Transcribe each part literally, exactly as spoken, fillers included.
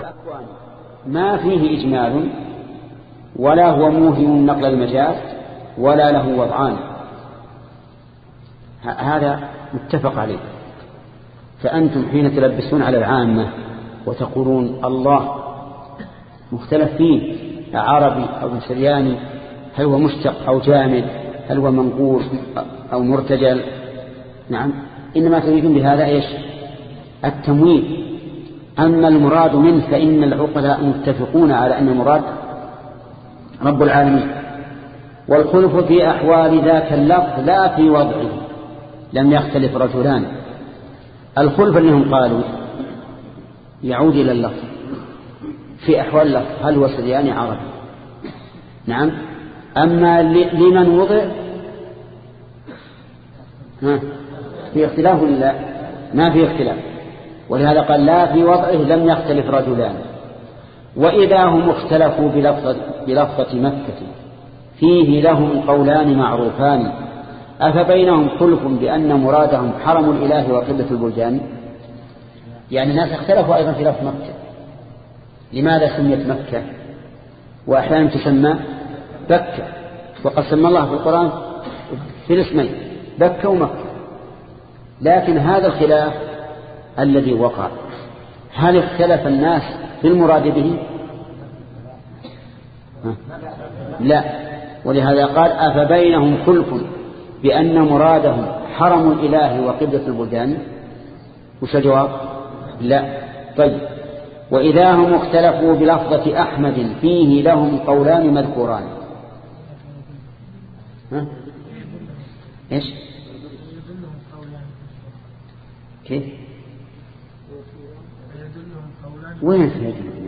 ما فيه إجمال ولا هو موهم نقل المجاز ولا له وضعان، هذا متفق عليه. فأنتم حين تلبسون على العامة وتقولون الله مختلف فيه عربي أو سرياني، هل هو مشتق أو جامد، هل هو منقول أو مرتجل، نعم، إنما تريدون بهذا إيش؟ التمويل. أما المراد منه فإن العقلاء متفقون على أن المراد رب العالمين. والخلف في أحوال ذاك اللفظ لا في وضعه، لم يختلف رجلان. الخلف أنهم قالوا يعود إلى اللفظ في أحوال اللفظ، هل هو سرياني عربي، نعم. أما لمن وضع في اختلاف ولا ما في اختلاف، ولهذا قال لا في وضعه لم يختلف رجلان. وإذا هم اختلفوا بلفظة, بلفظة مكة فيه لهم قولان معروفان أفبينهم خلف بأن مرادهم حرم الإله وقبلة البلدان. يعني الناس اختلفوا أيضا في لفظ مكة، لماذا سميت مكة وأحيانا تسمى بكة، وقد سمى الله في القرآن في الاسمين بكة ومكة. لكن هذا الخلاف الذي وقع، هل اختلف الناس في المراد به؟ لا. ولهذا قال أفبينهم خلف بأن مرادهم حرم الإله وقبلة البلدان. وش الجواب؟ لا. طيب، وإذا هم اختلفوا بلفظة أحمد فيه لهم قولان مذكوران. ها؟ إيش؟ كيف؟ وين سيدنا؟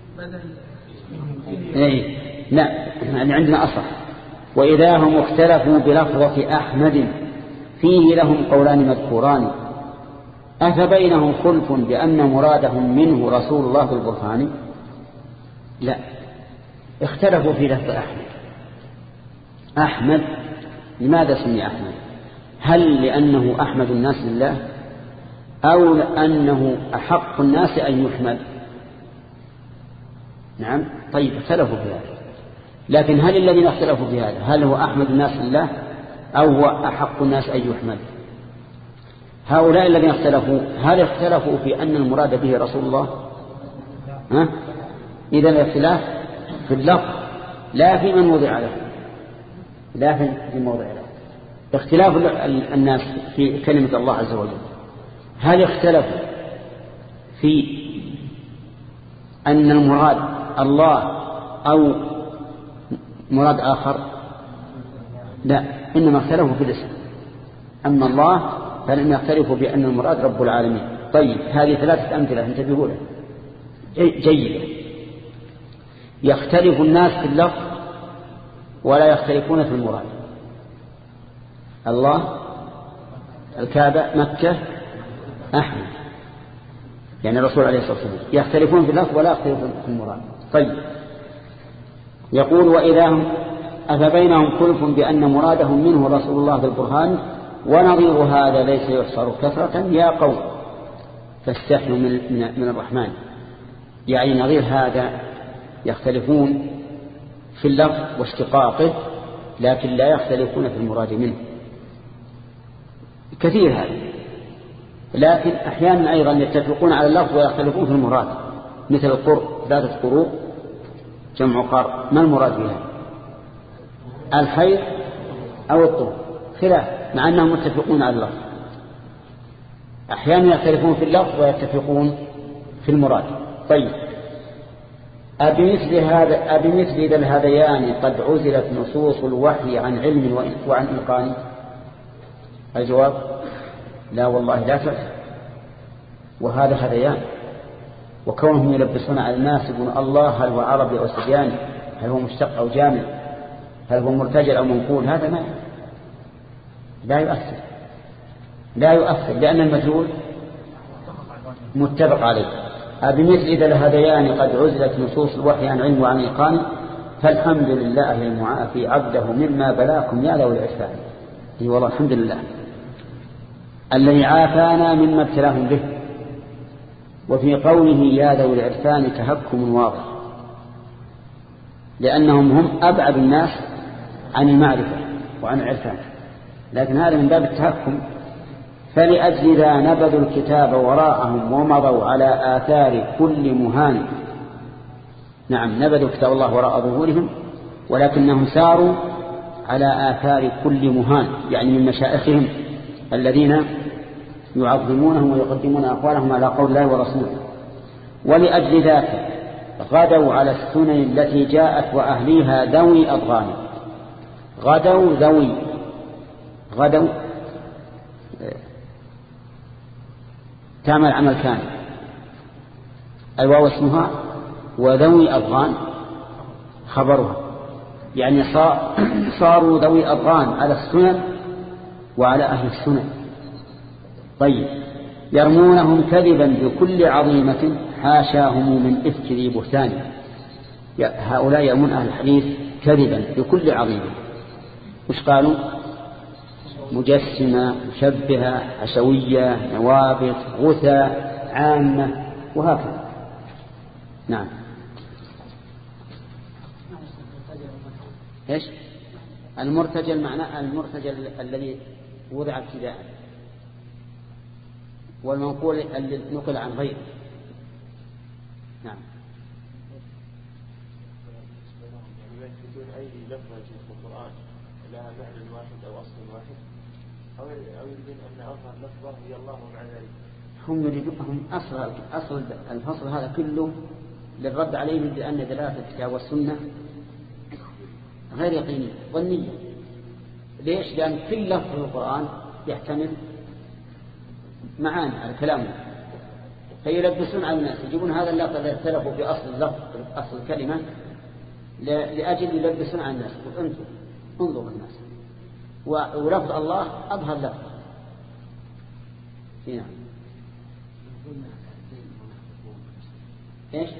اي لا، يعني عندنا أصح. وإذا هم اختلفوا بلفظة أحمد فيه لهم قولان مذكوران أفبينهم خلف بأن مرادهم منه رسول الله بالبرهان. لا، اختلفوا في لفظ أحمد. أحمد لماذا سمي أحمد؟ هل لأنه أحمد الناس لله أو لأنه أحق الناس أن يحمد؟ نعم. طيب، اختلفوا في هذا. لكن هل الذين اختلفوا في هذا هل هو أحمد الناس لله أو هو أحق الناس أن يحمد؟ هؤلاء الذين اختلفوا هل اختلفوا في أن المراد به رسول الله؟ ها؟ إذن الاختلاف في اللفظ لا في من وضع له، لا في موضع له. اختلاف الناس في كلمة الله عز وجل، هل اختلفوا في أن المراد الله أو مراد آخر؟ لا، إنما اختلفوا في الاسم. أما الله فلم يختلفوا بأن المراد رب العالمين. طيب، هذه ثلاثة أمثلة انتبهوا لها جيدة. يختلف الناس في اللفظ ولا يختلفون في المراد. الله، الكعبة، مكة، أحمد، يعني الرسول عليه الصلاة والسلام، يختلفون في اللفظ ولا يختلفون في المراد. طيب، يقول وإذا هم أفبينهم خلف بأن مرادهم منه رسول الله بالبرهان ونظير هذا ليس يحصر كثرة يا قوم فاستحنوا من, من, من الرحمن. يعني نظير هذا يختلفون في اللفظ واشتقاقه لكن لا يختلفون في المراد منه. كثير هذا. لكن أحيانا أيضا يتفقون على اللفظ ويختلفون في المراد، مثل القرء، ثلاثة قروء جمع قرء، ما المراد بها؟ الحيض أو الطهر، خلاف مع أنهم متفقون على اللفظ. أحيانا يختلفون في اللفظ ويتفقون في المراد. طيب، أبمثل هذا أبمثل ذا الهذيان قد عزلت نصوص الوحي عن علم وعن إلقان؟ الجواب لا والله لا تعلم. وهذا هذيان، وكونهم يلبسون على الناس يقولون الله هل هو عربي أو سرياني، هل هو مشتق أو جامد، هل هو مرتجل أو منقول، هذا ما لا يؤثر لا يؤثر لأن المجهول متفق عليه. بمثل ذا الهذيان قد عزلت نصوص الوحي عن علم وعن إيقان فالحمد لله المعافي عبده مما بلاكم يا ذوي العرفان. اي والله الحمد لله الذي عافانا مما ابتلاهم به. وفي قوله يا ذوي العرفان تهكم واضح، لأنهم هم أبعد الناس عن المعرفة وعن العرفان، لكن هذا من باب التهكم. فلأجل ذا نبذوا الكتاب وراءهم ومضوا على آثار كل مهان. نعم، نبذوا كتاب الله وراء ظهورهم، ولكنهم ساروا على آثار كل مهان، يعني من مشائخهم الذين يعظمونهم ويقدمون أقوالهم على قول الله ورسوله. ولأجل ذاك غدوا على السنن التي جاءت وأهليها ذوي أضغان. غدوا ذوي، غدوا تعمل عمل كامل، الواو اسمها وذوي أضغان خبرها، يعني صاروا ذوي أضغان على السنن وعلى أهل السنن. طيب، يرمونهم كذبا بكل عظيمة حاشاهم من إفك ذي بهتان. هؤلاء يرمون أهل الحديث كذبا بكل عظيمة. وش قالوا؟ مجسمة، مشبهة، حشوية، نوابط، غثى، عامة، وهكذا. نعم. ايش المرتجل؟ معناه المرتجل الذي وضع ابتداء، والمنقول الذي نقل عن غيره. نعم. بدون أي لفظة في القرآن لها معنى واحد أو أصل واحد، أو يريدون أن أظهر لفظة هي الله مع ذلك. هم يريدون أصل أصل الفصل هذا كله للرد عليهم بأن دلالة الكتاب والسنة غير يقينية، ظنية. ليش؟ لأن كل لفظ في القرآن يحتمل معاني على كلامه، فيلبسون على الناس، يجيبون هذا اللفظ الذي اختلفوا في أصل اللفظ أصل الكلمة لأجل يلبسون على الناس. أنتم انظروا الناس، ولفظ الله أظهر لفظ. هنا إيش؟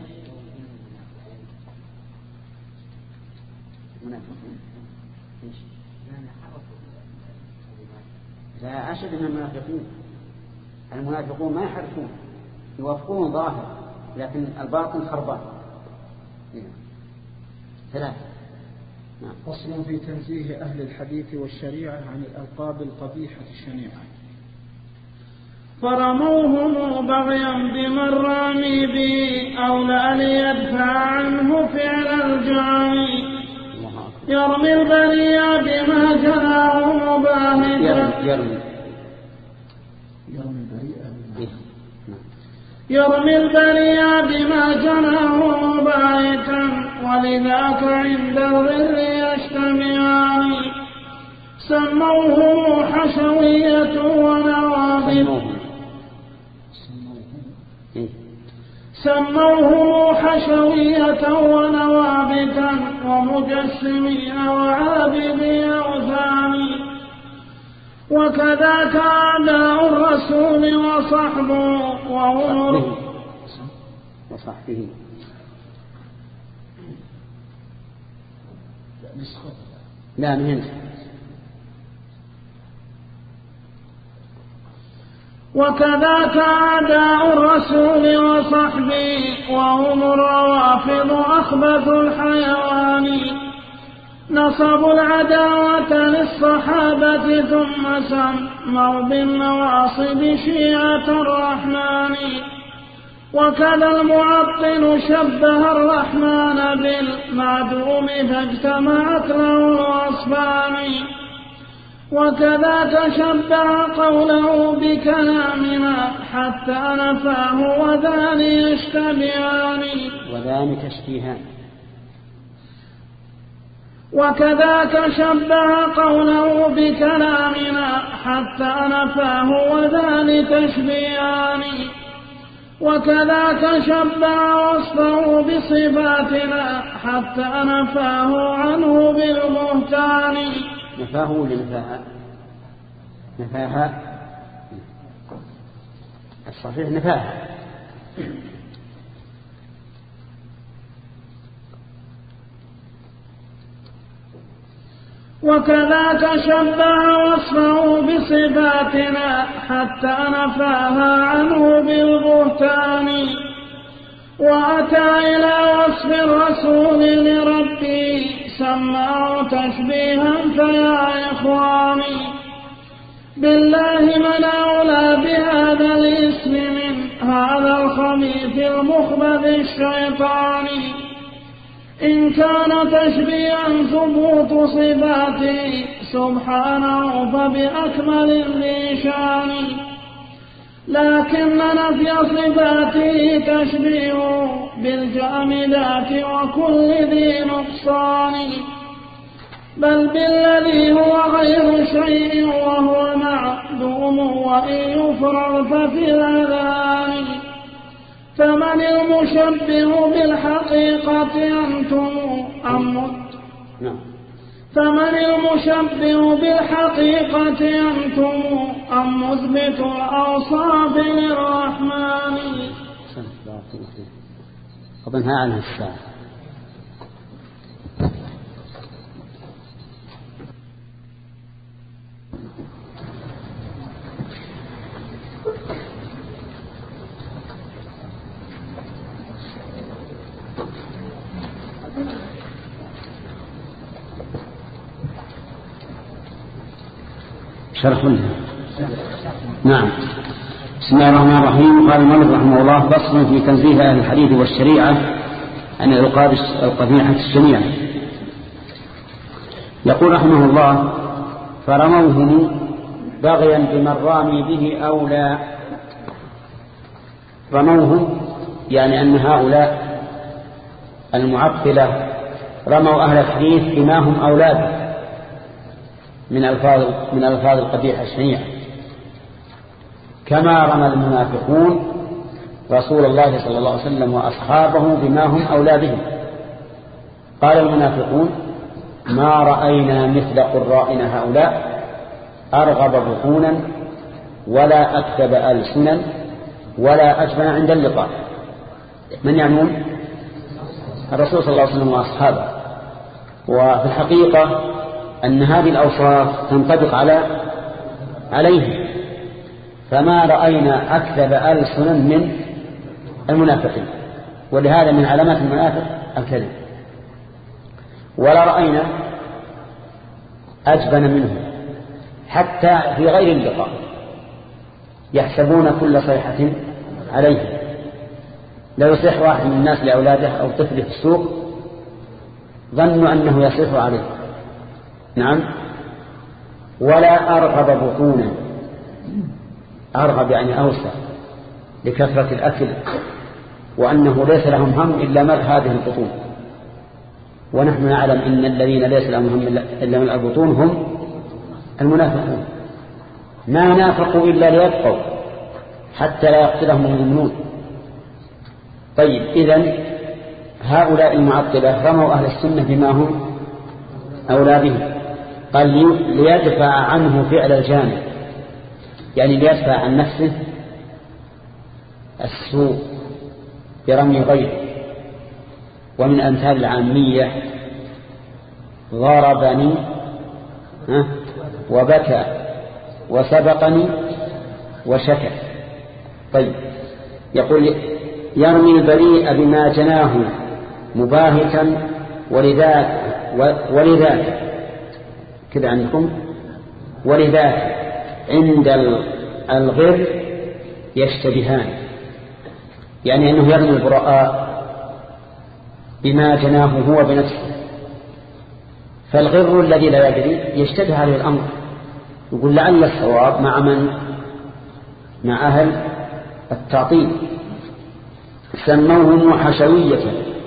منافقون. إيش؟ لا أشد من المنافقين. المنافقون ما يحرفون، يوافقون ظاهر، لكن الباطن خربان. ثلاثة. فصل في تنزيه أهل الحديث والشريعة عن الألقاب القبيحة الشنيعة. فرموهم بغيا بمن رامي به أولى ليدفع عنه فعل الجاني. يرمي البريء بما جناه مباهتا يرمي يرمي البريء بما جناه مباهتا ولذاك عند الظل يجتمعان. سموه حشوية ونوابط سموه حشوية ونوابتا ومجسمين وعابدي أوثان. وكذاك أعداء الرسول وصحبه وهم وصحبه لا من وكذاك أعداء الرسول وصحبه وهم الروافض أخبث الحيوان. نصبوا العداوة للصحابة ثم سموا بالنواصب شيعة الرحمن. وكذا المعطل شبه الرحمن بالمعدوم فاجتمعت له الوصفان. وكذا تشبه قوله بكلامنا حتى نفاه وذان يشتبهان وذان تشبيهان. وكذاك شبه قوله بكلامنا حتى نفاه وذان تشبيهان. وكذاك شبه وصفه بصفاتنا حتى نفاه عنه بالبهتان. نفاه ولا نفاها؟ نفاها الصحيح نفاها. وكذاك شبه وصفه بصفاتنا حتى نفاها عنه بالبهتان وأتى إلى وصف الرسول لربي سماه تشبيها فيا إخواني بالله من أولى بهذا الاسم من هذا الخبيث المخبث الشيطاني إن كان تشبيها ثبوت صفاته سبحانه فبأكمل اللسان لكن نفي صفاته تشبيه بالجامدات وكل ذي نقصان بل بالذي هو غير شيء وهو معدوم وإن يفرغ ففي الأذان فمن المشبه بالحقيقة أنتم أم فمن المشبه بالحقيقة أنتم أم مثبت الأوصاف للرحمن. أظنها عنها الساعة. شرح لها. نعم. بسم الله الرحمن الرحيم. قال المؤلف رحمه الله فصل في تنزيه أهل الحديث والشريعة عن العقاب القبيحة الشنيعة. يقول رحمه الله فرموهم بغيا بمن رامي به أولى. رموهم يعني أن هؤلاء المعطلة رموا أهل الحديث بما هم أولاد من ألفاظ من ألفاظ القبيحة الشنيعة كما رمى المنافقون رسول الله صلى الله عليه وسلم وأصحابه بما هم أولادهم. قال المنافقون ما رأينا مثل قرائنا هؤلاء أرغب بطونا ولا أكتب ألسنا ولا أجبن عند اللقاء. من يعنون؟ الرسول صلى الله عليه وسلم وأصحابه. وفي الحقيقة أن هذه الأوصاف تنطبق على عليه فما رأينا أكذب ألسنا من المنافقين ولهذا من علامات المنافق الكذب ولا رأينا أجبن منه حتى في غير اللقاء يحسبون كل صيحة عليه. لو يصيح واحد من الناس لأولاده أو طفل في السوق ظنوا أنه يصيح عليه. نعم. ولا أرغب بطونا. أرغب يعني أوسع لكثرة الأكل وأنه ليس لهم هم إلا ملء هذه البطون ونحن نعلم إن الذين ليس لهم هم إلا ملء البطون هم المنافقون ما نافقوا إلا ليبقوا حتى لا يقتلهم المؤمنون. طيب إذن هؤلاء المعطلة رموا أهل السنة بما هم أولادهم. قال ليدفع عنه فعل الجانب يعني ليدفع عن نفسه السوء برمي غيره. ومن أمثال العامية ضربني وبكى وسبقني وشكى. طيب يقول يرمي البريء بما جناه مباهتا ولذاك ولذاك كذا عندكم ولذاك عند الغر يشتبهان يعني أنه يرمي البراء بما جناه هو بنفسه. فالغر الذي لا يدري يشتبه عليه الأمر يقول لعل الصواب مع من مع أهل التعطيل. سموهم حشوية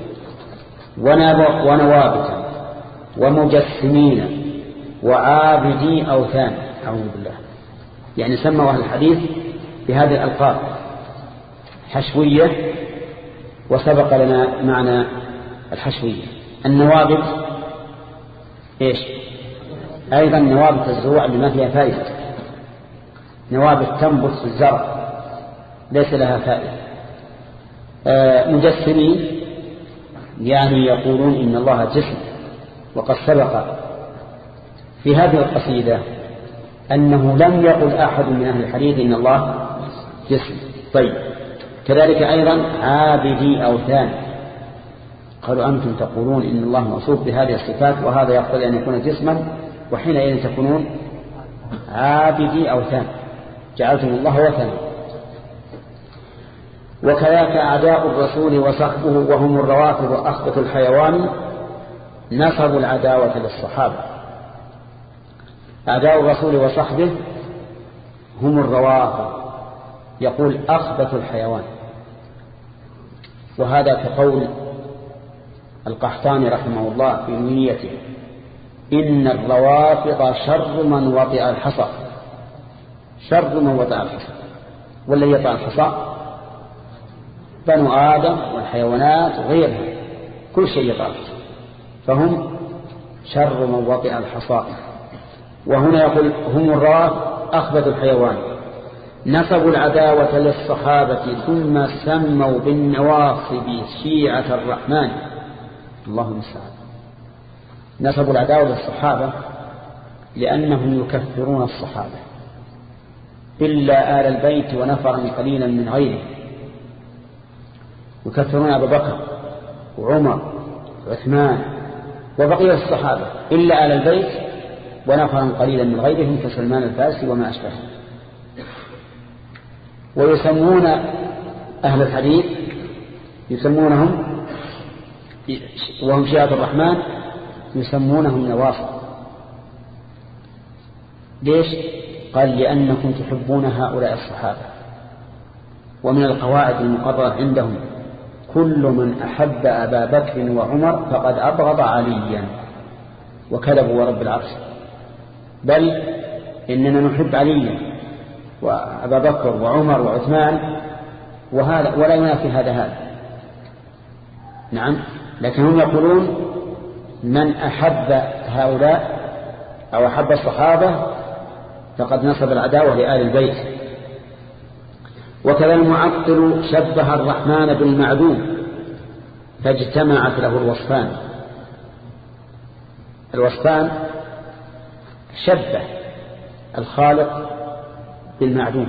ونوابتا ومجسمين وعابدي أوثان. أعوذ بالله. يعني سموا أهل الحديث بهذه الألقاب حشوية وسبق لنا معنى الحشوية. النوابت إيش أيضا نوابت الزروع بما فيها فائدة. نوابت تنبت في الزرع ليس لها فائدة. آه مجسمين يعني يقولون إن الله جسم وقد سبق في هذه القصيدة أنه لم يقل أحد من أهل الحديث إن الله جسم. طيب كذلك أيضا عابدي أوثان، قالوا أنتم تقولون إن الله موصوف بهذه الصفات وهذا يقتضي أن يكون جسما، وحينئذ تكونون عابدي أوثان، جعلتم الله وثنا. وكذلك أعداء الرسول وصحبه وهم الروافض وأخبث الحيوان نصبوا العداوة للصحابة. أعداء الرسول وصحبه هم الروافض، يقول أخبث الحيوان، وهذا كقول القحطاني رحمه الله في نونيته: إن الروافض شر من وطئ الحصى. شر من وطئ الحصى، والذي يطأ الحصى بنو آدم والحيوانات وغيرها، كل شيء يطأ الحصى، فهم شر من وطئ الحصى. وهنا يقول هم الروافض أخبث الحيوان نسبوا العداوة للصحابة ثم سموا بالنواصب شيعة الرحمن. اللهم المستعان. نسبوا العداوة للصحابة لأنهم يكفرون الصحابة إلا آل البيت ونفرا قليلا من غيره، يكفرون أبا بكر وعمر وعثمان وبقية الصحابة إلا آل البيت ونفرا قليلا من غيرهم كسلمان الفارسي وما أشبهه. ويسمون أهل الحديث يسمونهم وهم شيعة الرحمن يسمونهم نواصب. ليش؟ قال لأنكم تحبون هؤلاء الصحابة. ومن القواعد المقررة عندهم كل من أحب أبا بكر وعمر فقد أبغض عليا، وكذبوا ورب العرش، بل إننا نحب عليا وأبا بكر وعمر وعثمان وهذا ولا ينافي هذا هذا. نعم، لكن هم يقولون من أحب هؤلاء أو أحب الصحابة فقد نصب العداوة لآل البيت. وكذا المعطل شبه الرحمن بالمعدوم فاجتمعت له الوصفان. الوصفان شبه الخالق بالمعدوم،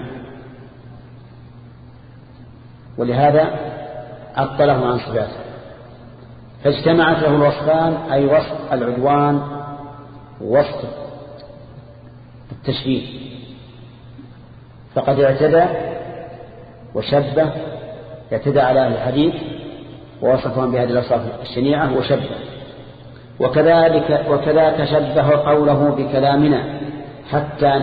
ولهذا عطله عن صفاته. فاجتمعت له الوصفان أي وصف العدوان ووصف التشبيه، فقد اعتدى وشبه، اعتدى على أهل الحديث ووصفهم بهذه الأوصاف الشنيعة وشبه. وكذلك وكذاك شبه قوله بكلامنا حتى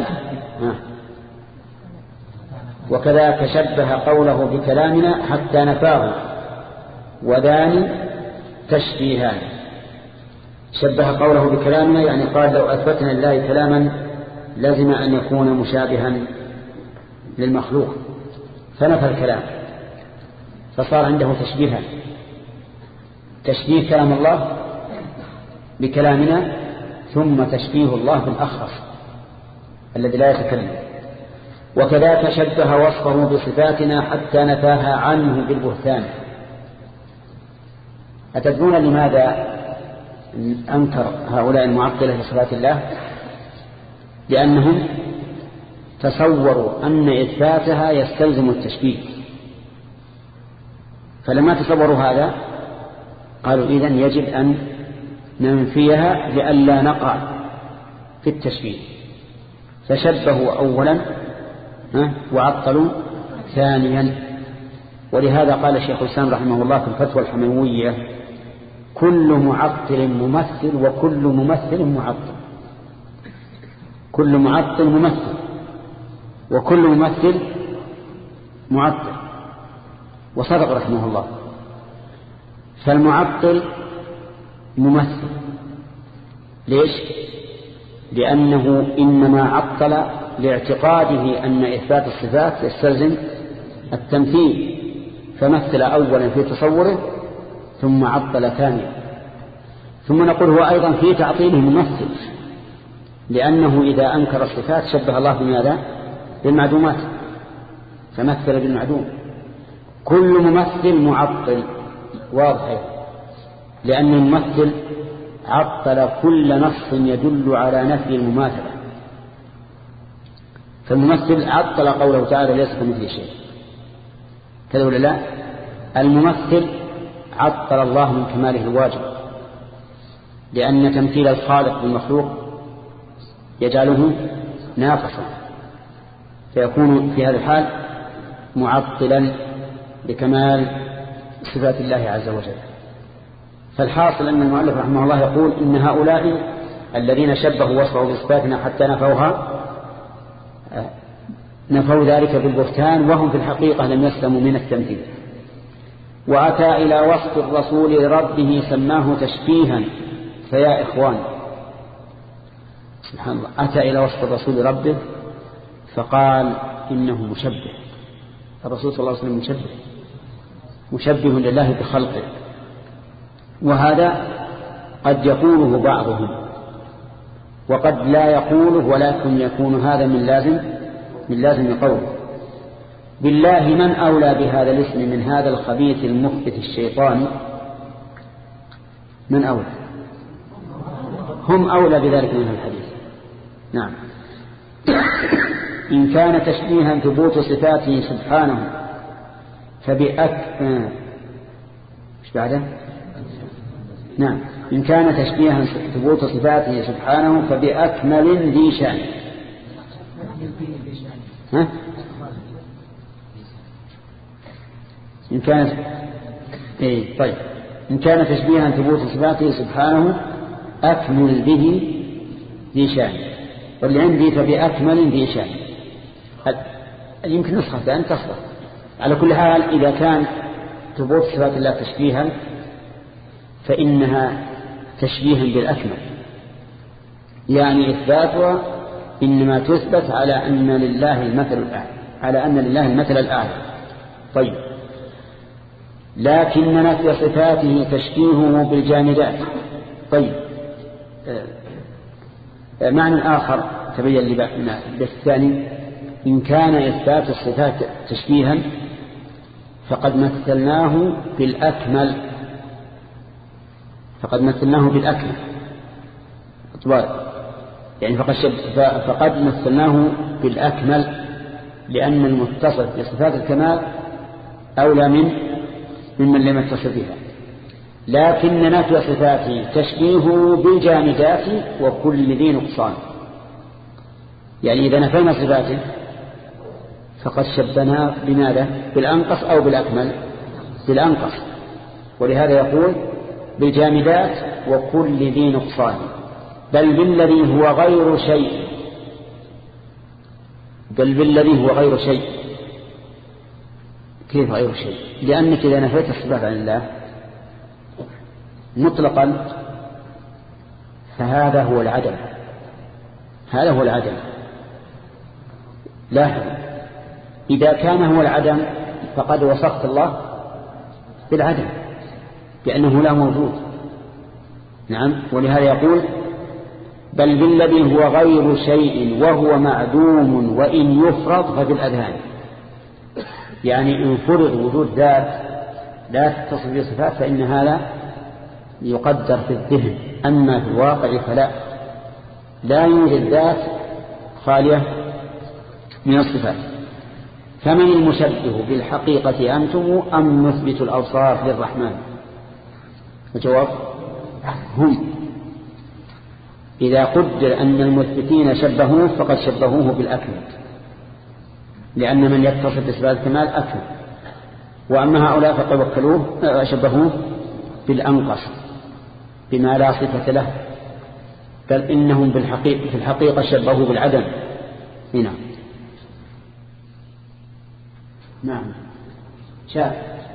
وكذاك شبه قوله بكلامنا حتى نفاه، وذان تشبيهان. شبه قوله بكلامنا يعني قال لو أثبتنا لله كلاما لازم أن يكون مشابها للمخلوق، فنفى الكلام فصار عنده تشبيها، تشبيه كلام الله بكلامنا ثم تشبيه الله بالأخرس الذي لا يتكلم. وكذلك شبه وصفه بصفاتنا حتى نفاها عنه بالبهتان. أتدرون لماذا أنكر هؤلاء المعطلة لصفات الله؟ لأنهم تصوروا أن إثباتها يستلزم التشبيه، فلما تصوروا هذا قالوا إذن يجب أن ننفيها لئلا نقع في التشبيه، فشبهوا أولا وعطلوا ثانيا. ولهذا قال الشيخ الإسلام رحمه الله في الفتوى الحموية كل معطل ممثل وكل ممثل معطل. كل معطل ممثل وكل ممثل معطل، وصدق رحمه الله. فالمعطل ممثل، ليش؟ لأنه إنما عطل لاعتقاده أن إثبات الصفات يستلزم التمثيل، فمثل أولا في تصوره ثم عطل ثانيا. ثم نقول هو أيضا في تعطيله ممثل، لأنه إذا أنكر الصفات شبه الله بماذا؟ بالمعدومات، فمثل بالمعدوم. كل ممثل معطل، واضح، لأن الممثل عطل كل نص يدل على نفي المماثلة. فالممثل عطل قوله تعالى ليس كمثله شيء، كذا ولا لا؟ الممثل عطل الله من كماله الواجب، لأن تمثيل الخالق بالمخلوق يجعله ناقصا، فيكون في هذا الحال معطلا لكمال صفات الله عز وجل. فالحاصل أن المؤلف رحمه الله يقول إن هؤلاء الذين شبهوا وصفه بصفاتنا حتى نفوها نفوا ذلك بالبهتان، وهم في الحقيقة لم يسلموا من التمثيل. وأتى إلى وصف الرسول لربه سماه تشبيها. فيا إخوان سبحان الله، أتى إلى وصف الرسول لربه فقال إنه مشبه. الرسول صلى الله عليه وسلم مشبه مشبه لله بخلقه، وهذا قد يقوله بعضهم وقد لا يقوله، ولكن يكون هذا من لازم من لازم قوله. بالله من أولى بهذا الاسم من هذا الخبيث المخبث الشيطاني؟ من أولى؟ هم أولى بذلك من الحديث. نعم. إن كان تشبيها ثبوت صفاته سبحانه فبأك مش بعده؟ نعم. إن كان تشبيها ثبوت صفاته سبحانه فبأكمل ذي شأن. ها؟ إن كانت إيه طيب إن كان تشبيها ثبوت صفاته سبحانه أكمل به ذي شأن، واللي عندي فبأكمل ذي شأن. يمكن نسخة أن تصلح. على كل حال إذا كان ثبوت صفات الله تشبيها فإنها تشبيها بالأكمل، يعني إثباتها إنما تثبت على أن لله المثل الأعلى على أن لله المثل الأعلى. طيب لكن نفي صفاته تشبيهه بالجامدات. طيب معنى آخر تبين بالثاني، إن كان إثبات الصفات تشبيها فقد مثلناه بالأكمل فقد مثلناه بالأكمل يعني فقد, فقد مثلناه بالأكمل، لأن المتصف بصفات الكمال أولى من ممن لم يتصف بها. لكن نفي صفاته تشبيهه بالجامدات وكل ذي نقصان، يعني إذا نفينا صفاته فقد شبهناه بماذا؟ بالأنقص أو بالأكمل؟ بالأنقص. ولهذا يقول بالجامدات وكل ذي نقصان، بل بالذي هو غير شيء بل بالذي هو غير شيء. كيف غير شيء؟ لأنك إذا نفيت الصفات عن الله مطلقا فهذا هو العدم هذا هو العدم لا إذا كان هو العدم فقد وصفت الله بالعدم لأنه لا موجود. نعم. ولهذا يقول بل بالذي هو غير شيء وهو معدوم وإن يفرض ففي الأذهان، يعني إن فرض وجود ذات لا تتصل بصفات فإن هذا يقدر في الذهن، أما في الواقع فلا لا يوجد ذات خالية من الصفات. فمن المشبه بالحقيقة أنتم أم نثبت الأوصاف للرحمن؟ الجواب هم. إذا قدر أن المثبتين شبهوه فقد شبهوه بالأكمل، لأن من يتصف بصفات الكمال أكمل، وأما هؤلاء فقد وكلوه شبهوه بالأنقص بما لا صفة له، بل إنهم بالحقيقة في الحقيقة شبهوه بالعدم. هنا نعم شاف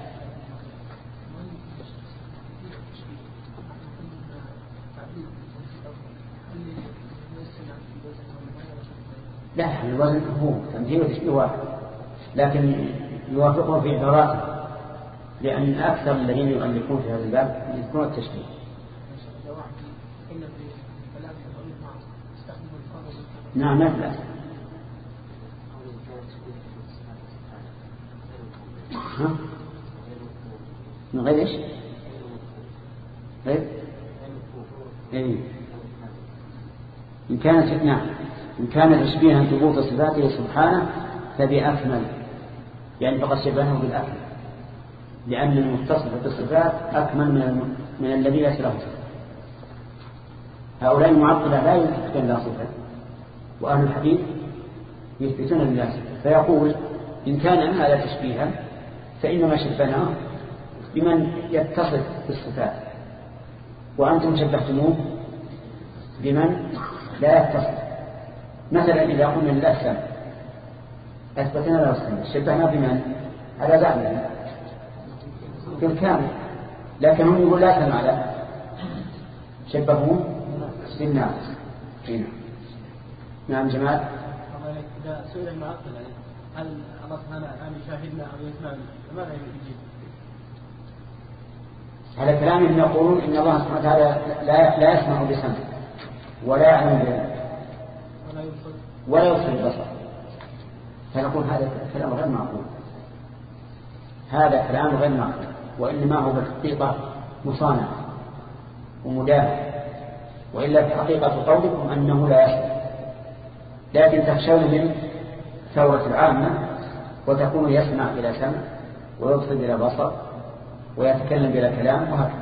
لا الوزن هو تمثيل وتشبيه واحد، لكن يوافقه في عباراته، لأن أكثر الذين يؤلفون في هذا الباب يذكرون التشبيه. نعم لا ها من غير ايش غير إيه؟ إن كانت نعم إن كان تشبيها ثبوت صفاته سبحانه فبأكمل، يعني فقد شبهه بالأكمل، لأن المتصف بالصفات أكمل من, من الذي ليس له صفة. هؤلاء المعطلة لا يثبتون لا صفة، وأهل الحديث يثبتون لله صفة. فيقول إن كان هذا تشبيها فإنما شبهناه بمن يتصف بالصفات، وأنتم شبهتموه بمن لا يتصف. مثلا إذا قلنا لله السمع أثبتنا له السمع، شبهنا بمن؟ على زعمهم بالكامل، لكن هم يقول لا سمع له، شبهوه بالناس. هنا نعم جمال. إذا سئل المعطل هل الله سبحانه الآن يشاهدنا أو يسمعنا فماذا يجيب؟ على كلامهم يقولون إن الله سبحانه وتعالى لا لا يسمع بسمع ولا يعلم به ولا يبصر البصر، فنقول هذا كلام غير معقول، هذا كلام غير معقول، وإنما هو بالحقيقة مصانع ومداهن، وإلا في حقيقة قولكم أنه لا يسمع، لكن تخشون من ثورة العامة وتكون يسمع بلا سمع ويبصر بلا بصر ويتكلم بلا كلام وهكذا.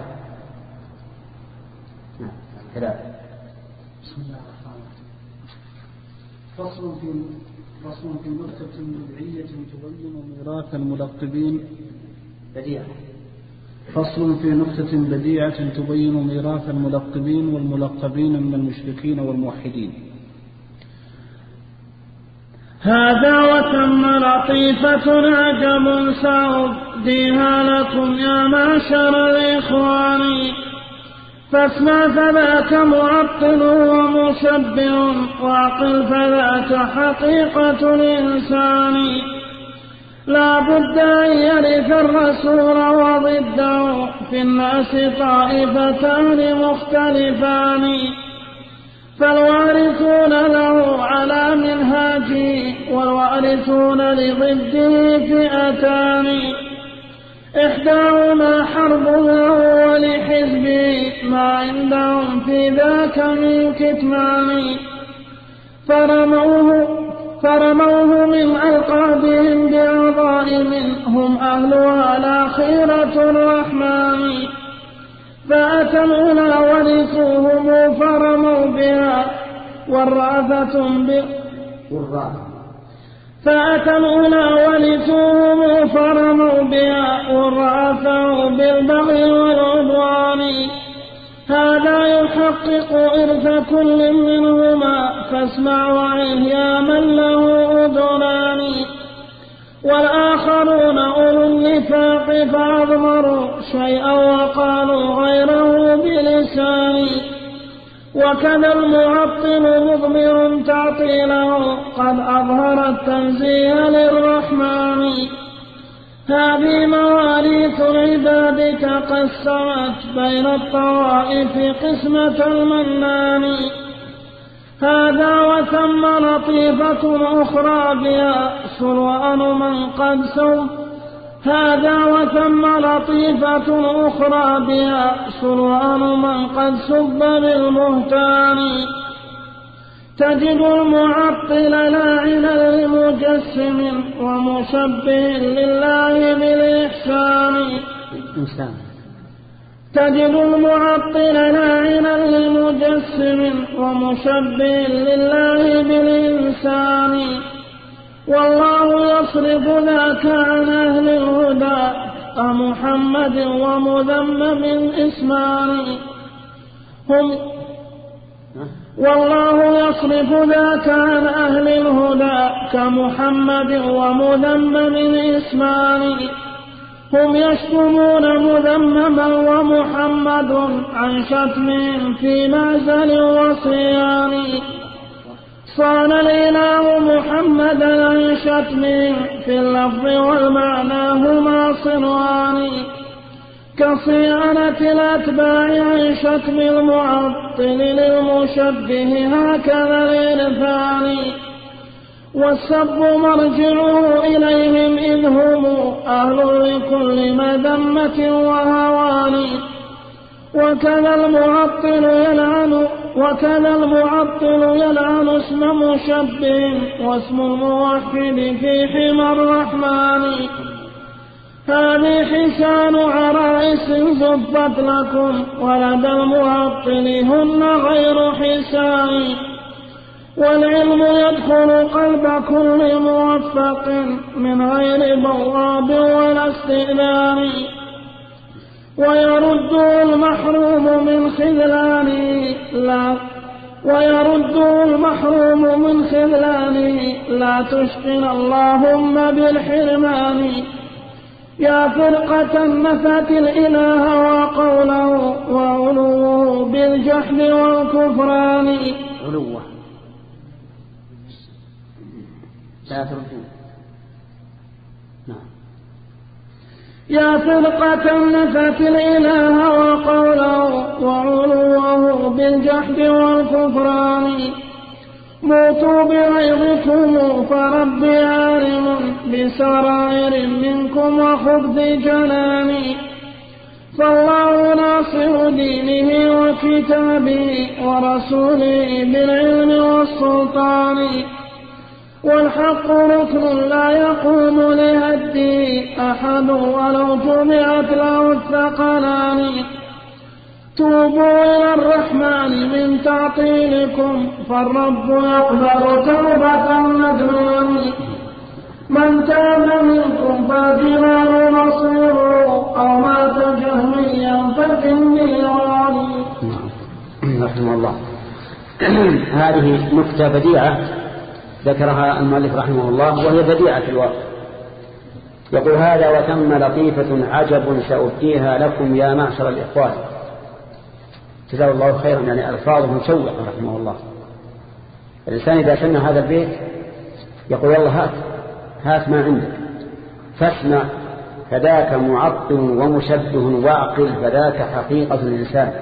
نعم كلام. بسم الله الرحمن الرحيم. فصل في فصل في نكتة بدعية تبين ميراث الملقبين بديعة. فصل في نكتة بديعة تبين ميراث الملقبين والملقبين من المشركين والموحدين. هذا وتم لطيفة عجب سأبديها لكم يا معشر الإخوان، فاسمع فذاك معطل ومشبه، وعقل فذاك حقيقة الإنسان. لا بد أن يرث الرسول وضده في الناس طائفتان مختلفان، فالوارثون له على منهاجه والوارثون لضده فئتان، إحداهما حرب له ولحزبه ما عندهم في ذاك من كتمان، فرموه, فرموه من ألقابهم بعظائم هم أهلها لا خيرة الرحمن، فأتى الأولى ورثوهم فرموا بها والرأفة ب... فأتى الأولى ورثوهم فرموا بها والرأفة بالبغي والعدوان، هذا يحقق إرث كل منهما فاسمع وعيه يا من له أذنان، والآخرون أولو النفاق فأضمروا شيئا وقالوا غيره بلسان، وكذا المعطل مضمر تعطيله قد أظهر التنزيه للرحمن، هذه مواريث العباد تقسمت بين الطوائف قسمة المنان، هذا وثم لطيفة أخرى بها سلوان من قد سوف هذا وثم لطيفة أخرى بها سلوان من قد سب بالبهتان، تجد المعطل لاعنا لمجسم ومشبه لله بالإحسان، تجد المعطل لاعنا لمجسم ومشبه لله بالإنسان، والله يصرف ذاك عن أهل الهدى كمحمد ومذمم اسمان، هم والله يصرف ذاك عن أهل الهدى كمحمد ومذمم اسمان، هم يشتمون مذمما ومحمد عن شتم في معزل وصيان، صان الإله محمدا عن شتم في اللفظ والمعنى هما صنوان، كصيانة الأتباع عن شتم المعطل للمشبه هكذا الإرفان، والسب مرجعه إليهم إذ هم أهل لكل مذمة وهوان، وكذا المعطل يلعن وكذا المعطل يلعن اسم مشبه واسم الموحد في حمى الرحمن. هذه حسان عرائس زبت لكم ولدى المعطل هن غير حسان. والعلم يدخل قلب كل موفق من غير بواب ولا استئذان. ويرد المحروم من خذلان لا ويرد المحروم من خذلان لا تشقنا اللهم بالحرمان. يا فرقة نفت الإله وقوله وعلوه بالجحد والكفران. علوه لا تردون. نعم. يا فرقة نفت الإله وقوله وعلوه بالجحد والكفران. موتوا بغيظكم فربي عالم بسرائر منكم وخبث جنان. فالله ناصر دينه وكتابه ورسوله بالعلم والسلطان. والحق ركن لا يقوم لهدي أحد ولو جمعت له الثقلان. توبوا إلى الرحمن من تعطيلكم فالرب يقبل توبة الندمان. من تاب منكم فالجنان مصيره أو مات جهميا ففي النيران. رحمه الله. هذه نكتة بديعة ذكرها المؤلف رحمه الله وهي بديعة في الواقع. يقول هذا وتم لطيفة عجب سأبديها لكم يا معشر الإخوان. جزاه الله خيرا، يعني ألفاظه مشوقة رحمه الله. الإنسان إذا سمع هذا البيت يقول يلا هات هات ما عندك فاسمع فذاك معطل ومشبه واعقل فذاك حقيقة الإنسان.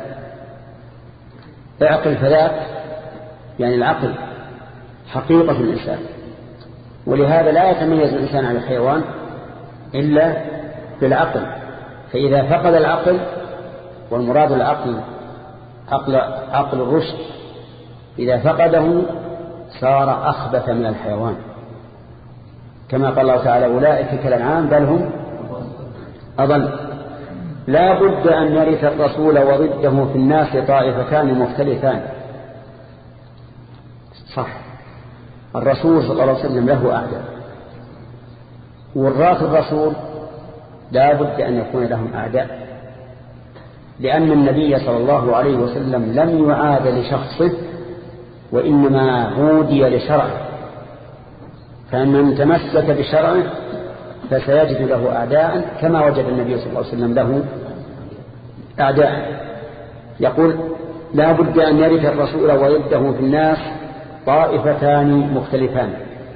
اعقل فذاك يعني العقل حقيقة الإنسان. ولهذا لا يتميز الإنسان عن الحيوان إلا بالعقل. فإذا فقد العقل، والمراد العقل عقل, عقل الرشد، إذا فقده صار أخبث من الحيوان، كما قال الله تعالى أولئك كالأنعام بل هم أضل. لا بد أن يرث الرسول وضده في الناس طائفتان مختلفان. صح، الرسول صلى الله عليه وسلم له أعداء، وراث الرسول لا بد أن يكون لهم أعداء، لأن النبي صلى الله عليه وسلم لم يعاد لشخصه وإنما هودي لشرعه. فمن تمسك بشرعه فسيجد له أعداء كما وجد النبي صلى الله عليه وسلم له أعداء. يقول لا بد أن يرث الرسول ويده في الناس طائفتان مختلفان.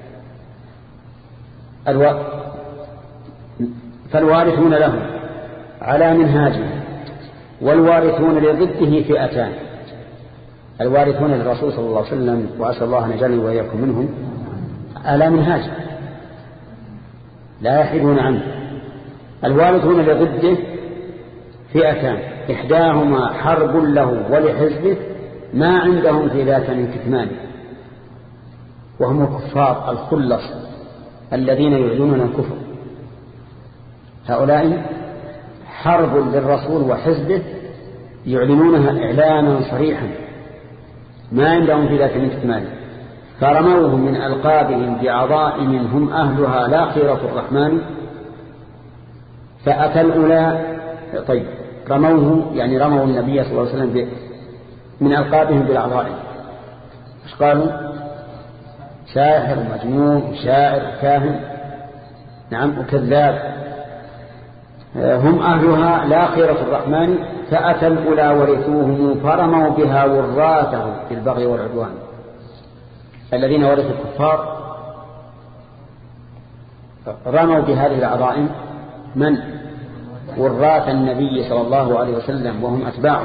الو... فالوارثون له على منهاجه والوارثون لضده فئتان. الوارثون للرسول صلى الله عليه وسلم وعسى الله أن يجعلني وإياكم منهم على منهاج لا يحيدون عنه. الوارثون لضده فئتان، إحداهما حرب له ولحزبه ما عندهم في ذاك من كتمان، وهم الكفار الخلص الذين يعلنون الكفر. هؤلاء حرب للرسول وحزبه يعلنونها إعلانا صريحا ما عندهم في ذاك من كتمان. فرموهم من ألقابهم بعظائم هم أهلها لا خيرة الرحمن. فأتى الأولى طيب رموه يعني رموا النبي صلى الله عليه وسلم من ألقابهم بالعظائم. ايش قالوا؟ ساحر مجنون شاعر كاهن نعم وكذاب. هم أهلها لا خيرة الرحمن. فأتى الأولى ورثوهم فرموا بها وراثهم في البغي والعدوان. الذين ورثوا الكفار رموا بهذه العظائم من؟ وراث النبي صلى الله عليه وسلم وهم أتباعه.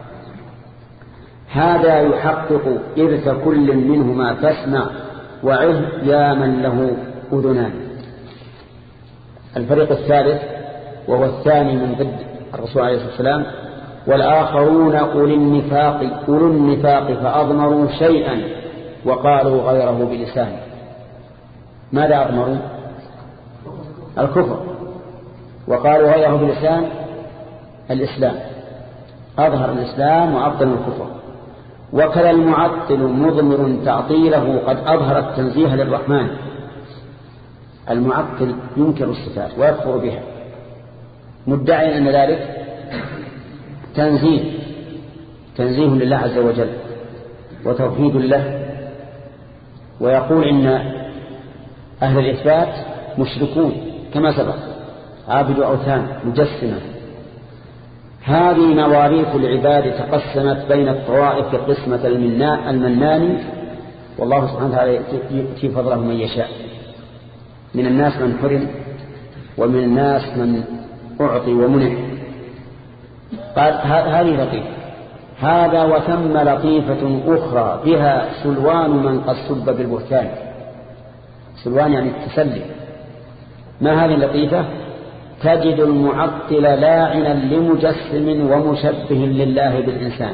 هذا يحقق إرث كل منهما فاسمع وعظ يا من له أذنان. الفريق الثالث وهو الثاني من ضد الرسول عليه الصلاة والسلام والآخرون أولي النفاق أولو النفاق فأضمروا شيئا وقالوا غيره بلسان. ماذا أضمروا؟ الكفر. وقالوا غيره بلسان الإسلام، أظهر الإسلام وأبطن الكفر. وكذا المعطل مضمر تعطيله قد أظهر التنزيه للرحمن. المعطل ينكر الصفات ويكفر بها مدعي أن ذلك تنزيه تنزيه لله عز وجل وتوحيد له، ويقول إن أهل الإثبات مشركون كما سبق، عابدوا أوثان مجسمة. هذه مواريث العباد تقسمت بين الطوائف قسمة المنان، والله سبحانه وتعالى يؤتي فضله من يشاء. من الناس من حرم ومن الناس من أعطي ومنع. قال هذه لطيفة. هذا وثم لطيفة أخرى بها سلوان من قد سب بالبهتان. سلوان يعني التسلي. ما هذه اللطيفة؟ تجد المعطل لاعنا لمجسم ومشبه لله بالإنسان.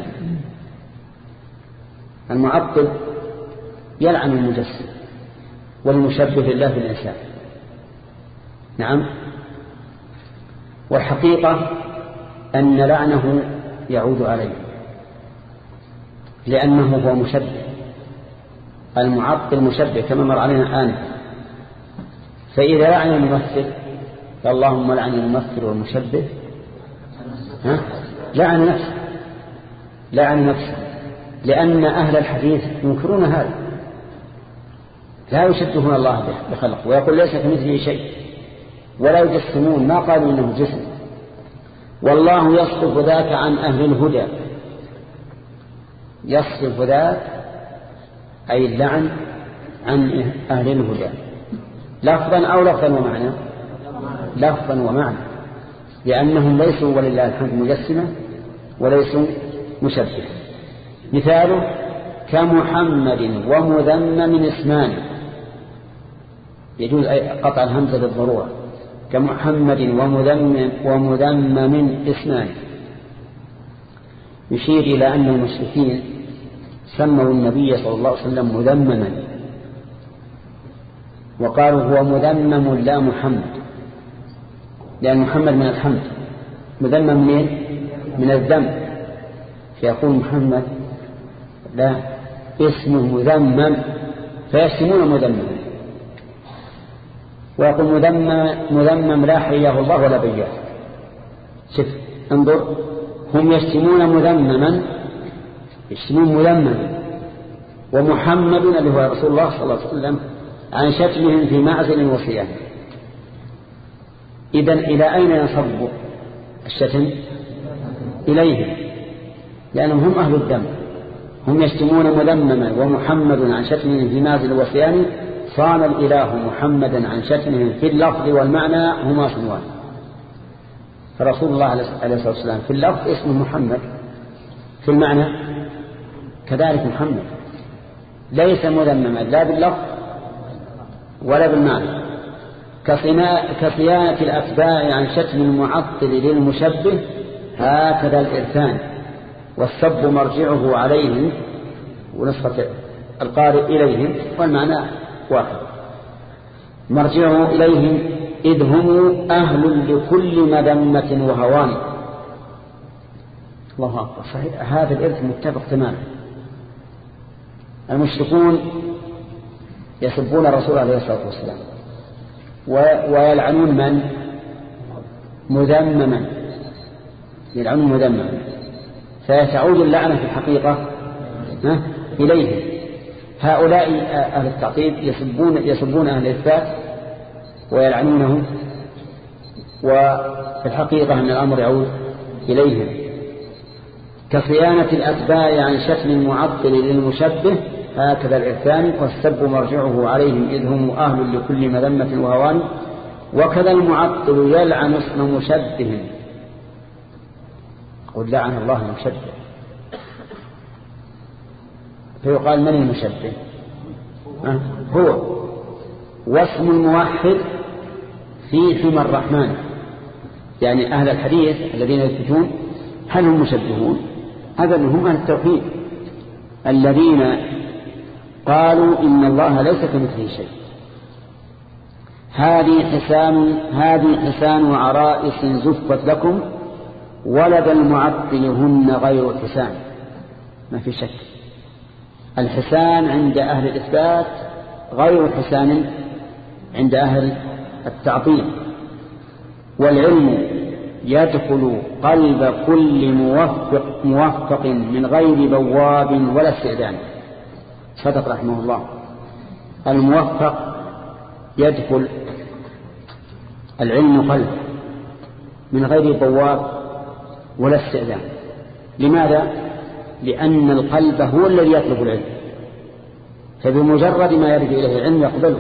المعطل يلعن المجسم والمشبه لله بالإنسان. نعم. والحقيقة أن لعنه يعود عليه لأنه هو مشبه. المعطل مشبه كما مر علينا الآن. فإذا لعن الممثل اللهم لعن الممثل والمشبه ها؟ لعن نفسه لعن نفسه لأن أهل الحديث ينكرون هذا، لا يشبهون الله بخلقه ويقول ليس كمثله شيء، ولا يجسمون، ما قالوا إنه جسم. والله يصرف ذاك عن أهل الهدى. يصرف ذاك أي اللعن عن أهل الهدى لفظا أو لفظا ومعنى، لفظا ومعنى، لأنهم ليسوا ولله الحمد مجسمة وليسوا مشبه. مثاله كمحمد ومذمم اسمان، يجوز قطع الهمزة بالضرورة. كمحمد ومذمم ومذمم اسمان، يشير إلى أن المشركين سموا النبي صلى الله عليه وسلم مذمما، وقالوا هو مذمم لا محمد، لأن محمد من الحمد، مذمم من من الذم، فيقول محمد لا اسمه مذمم، فيشتمون مذمم. ويقول مذمم مذمم لا حياه الله ولا بياه. شوف انظر، هم يشتمون مذمما، يشتمون مذمما، ومحمد اللي هو رسول الله صلى الله عليه وسلم عن شتمهم في معزل وصيام. إذن إلى أين ينصب الشتم؟ إليهم، لأنهم هم أهل الدم. هم يشتمون مذمما ومحمد عن شتمهم في معزل وصيام، صان الإله محمدا عن شتمهم في اللفظ والمعنى هما صنوان. فرسول الله عليه الصلاة والسلام في اللفظ اسمه محمد، في المعنى كذلك محمد، ليس مذمما لا باللفظ ولا بالمعنى. كصيانة الأتباع عن شتم المعطل للمشبه هكذا الإرثان، والسب مرجعه عليهم، ونسخة القارئ إليهم، والمعنى واحد، مرجعه إليهم إذ هم أهل لكل مذمة وهوان. الله أكبر، صحيح هذا الإرث متفق تماما. المشركون يسبون الرسول عليه الصلاة والسلام ويلعنون من؟ مذمما، يلعنون مذمما، فيتعود اللعنة في الحقيقة إليهم. هؤلاء أهل التعطيل يسبون, يسبون أهل الإثبات ويلعنونهم، وفي الحقيقة أن الأمر يعود إليهم. كصيانة الأتباع عن شتم المعطل للمشبه هكذا الإرثان، والسب مرجعه عليهم إذ هم أهل لكل مذمة وهوان. وكذا المعطل يلعن اسم مشبه، قل لعن الله المشبه، فيقال من المشبه؟ أه؟ هو. واسم الموحد في حمى الرحمن، يعني أهل الحديث الذين يثبتون هل هم مشبهون؟ هذا هم أهل التوحيد الذين قالوا إن الله ليس كمثله شيء. هذه حسان هذه حسان عرائس زفت لكم ولد المعطل هن غير حسان. ما في شك الحسان عند أهل الإثبات غير حسان عند أهل التعطيل. والعلم يدخل قلب كل موفق, موفق من غير بواب ولا استئذان. صدق رحمه الله. الموفق يدخل العلم قلب من غير بواب ولا استئذان. لماذا؟ لأن القلب هو الذي يطلب العلم، فبمجرد ما يرجع إليه العلم يقبله،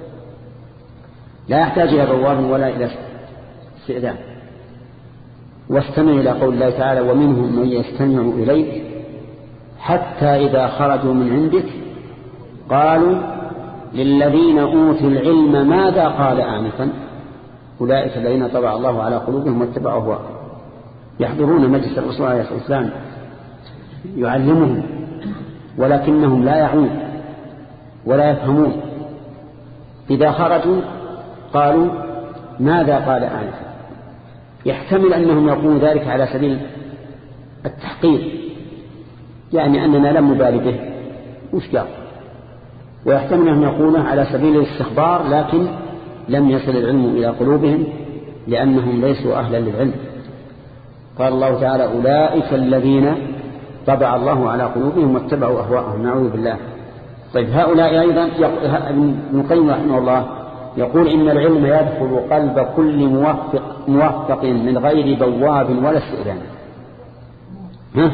لا يحتاج إلى بواب ولا إلى استئذان. واستمع إلى قول الله تعالى ومنهم من يستمع إليك حتى إذا خرجوا من عندك قالوا للذين أوتوا العلم ماذا قال آنفا أولئك الذين طبع الله على قلوبهم واتبعوا أهواءهم. يحضرون مجلس الرسول عليه الصلاة والسلام يعلمهم ولكنهم لا يعون ولا يفهمون. إذا خرجوا قالوا ماذا قال آنفا. يحتمل أنهم يقولون ذلك على سبيل التحقير، يعني أننا لم نبالي به وش قال، ويحتمل أنهم يقولون على سبيل الاستخبار لكن لم يصل العلم إلى قلوبهم لأنهم ليسوا أهلا للعلم. قال الله تعالى أولئك الذين طبع الله على قلوبهم واتبعوا أهواءهم. نعوذ بالله. طيب هؤلاء أيضا ابن القيم رحمه الله يقول إن العلم يدخل قلب كل موفق, موفق من غير بواب ولا استئذان. ها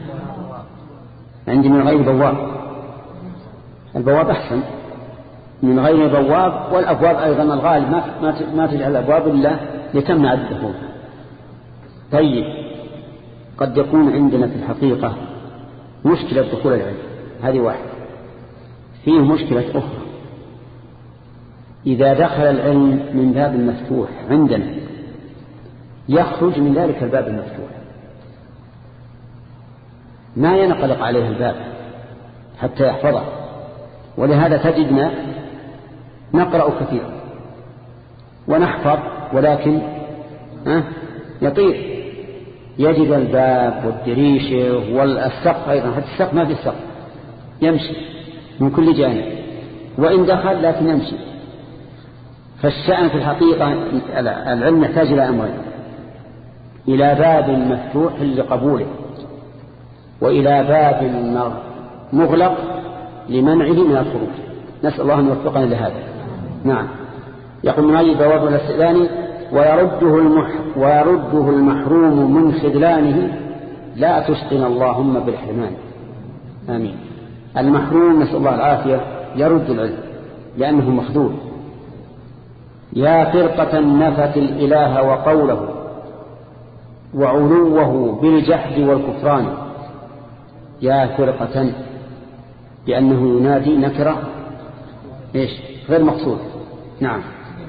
عندي من غير بواب، البواب أحسن من غير بواب، والأبواب أيضا الغالب ما ما تجعل الأبواب إلا لتمنع الدخول. طيب قد يكون عندنا في الحقيقة مشكلة دخول العلم، هذه واحدة. فيه مشكلة أخرى، إذا دخل العلم من باب مفتوح عندنا يخرج من ذلك الباب المفتوح، ما ينقلق عليه الباب حتى يحفظه. ولهذا تجدنا نقرأ كثيرا ونحفظ ولكن ها يطير، يجد الباب والدريشة والسقف أيضا، حتى السقف ما في السقف يمشي من كل جانب، وإن دخل لكن يمشي. فالشأن في الحقيقة العلم يحتاج إلى أمرين: إلى باب مفتوح لقبوله، وإلى باب مغلق لمنعه من الخروج. نسأل الله أن يوفقنا لهذا. نعم. يقول من أي بواب ولا استئذان ويرده, المح ويرده المحروم من خذلانه لا تسقنا اللهم بالحرمان. آمين. المحروم نسأل الله العافية يرد العلم لأنه مخذول. يا فرقة نفت الإله وقوله وعلوه بالجحد والكفران. يا فرقة لأنه ينادي نكرة إيش غير مقصود. نعم.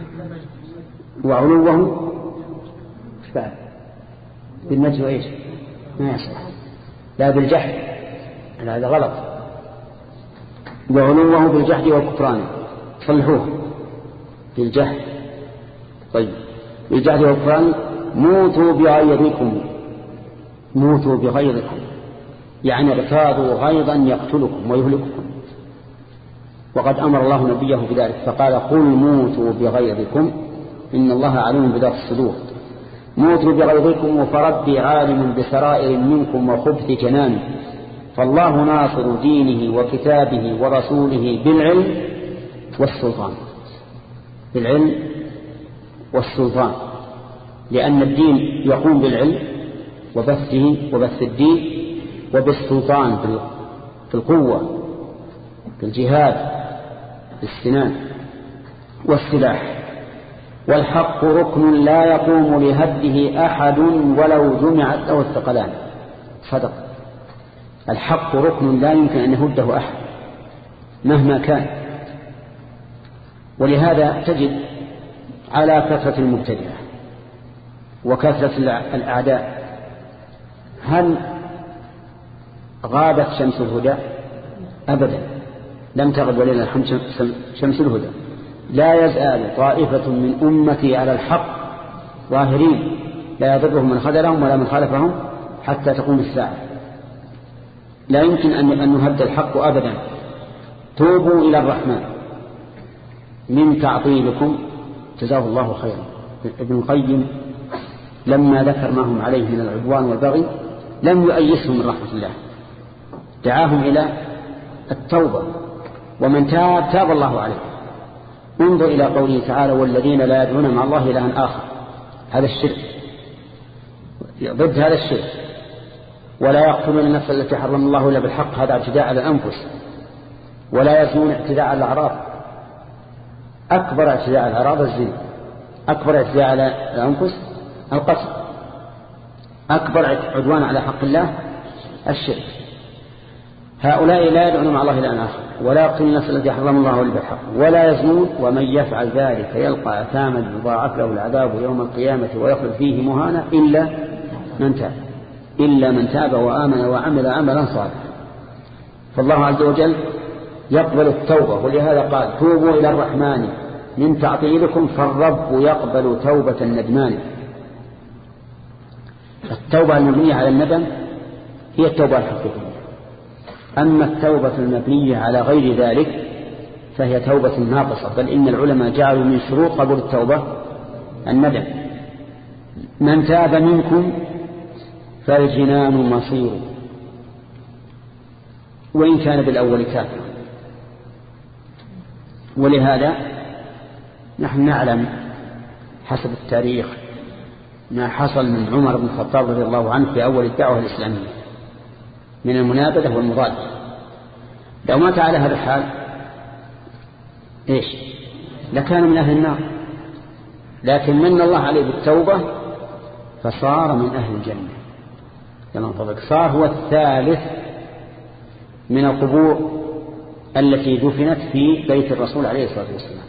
وعلوه بالنجوى إيش ما يصلح، لا بالجحد، هذا غلط. وعلوه بالجحد والكفران صلحوه بالجحد. طيب بالجحد والكفران موتوا بغيظكم، موتوا بغيظكم يعني ارتاضوا غيظا يقتلكم ويهلككم. وقد أمر الله نبيه بذلك فقال قل موتوا بغيظكم إن الله عليم بذات الصدور. موتوا بغيظكم فربي عالم بسرائر منكم وخبث جنان. فالله ناصر دينه وكتابه ورسوله بالعلم والسلطان، بالعلم والسلطان، لأن الدين يقوم بالعلم وبثه وبث الدين، وبالسلطان بالقوة بالجهاد بالسنان والسلاح. والحق ركن لا يقوم لهده أحد ولو جمعت له الثقلان. صدق. الحق ركن لا يمكن أن يهده أحد مهما كان. ولهذا تجد على كثرة المبتدعة وكثرة الأعداء هل غابت شمس الهدى؟ أبدا، لم تغب ولله الحمد شمس الهدى. لا يزال طائفة من أمتي على الحق ظاهرين لا يضرهم من خذلهم ولا من خالفهم حتى تقوم الساعة. لا يمكن أن نهد الحق أبدا. توبوا إلى الرحمن من تعطيلكم، جزاه الله خيرا. ابن القيم لما ذكر ما هم عليه من العدوان والبغي لم يؤيسهم من رحمة الله، دعاهم إلى التوبة، ومن تاب تاب الله عليه. انظر إلى قوله تعالى: والذين لا يدعون مع الله إلها آخر. هذا الشرك، ضد هذا الشرك. ولا يقتلون النفس التي حرم الله إلا بالحق، هذا اعتداء على الأنفس. ولا يزنون، اعتداء على الأعراض. أكبر اعتداء على الأعراض الزنا، أكبر اعتداء على الأنفس القتل، أكبر عدوان على حق الله الشرك. هؤلاء لا يدعون مع الله إلها آخر، ولا يقتلون النفس التي حرم الله إلا بالحق، ولا يزنون، ومن يفعل ذلك يلقى أثاما يضاعف له العذاب يوم القيامة ويخلد فيه مهانا إلا من تاب إلا من تاب وآمن وعمل عملا صالحا. فالله عز وجل يقبل التوبة، ولهذا قال: توبوا إلى الرحمن من تعطيلكم فالرب يقبل توبة الندمان. التوبة المبنية على الندم هي التوبة الحقيقية، أما التوبة المبنية على غير ذلك فهي توبة ناقصة. بل إن العلماء جعلوا من شروط قبول التوبة الندم. من تاب منكم فالجنان مصير، وإن كان بالأول كافر. ولهذا نحن نعلم حسب التاريخ ما حصل من عمر بن الخطاب رضي الله عنه في أول الدعوة الإسلامية من المنابذة والمضادة. لو مات على هذا الحال إيش؟ لكان من أهل النار، لكن من الله عليه بالتوبة فصار من أهل الجنة. كما فضلك صار هو الثالث من القبور التي دفنت في بيت الرسول عليه الصلاة والسلام.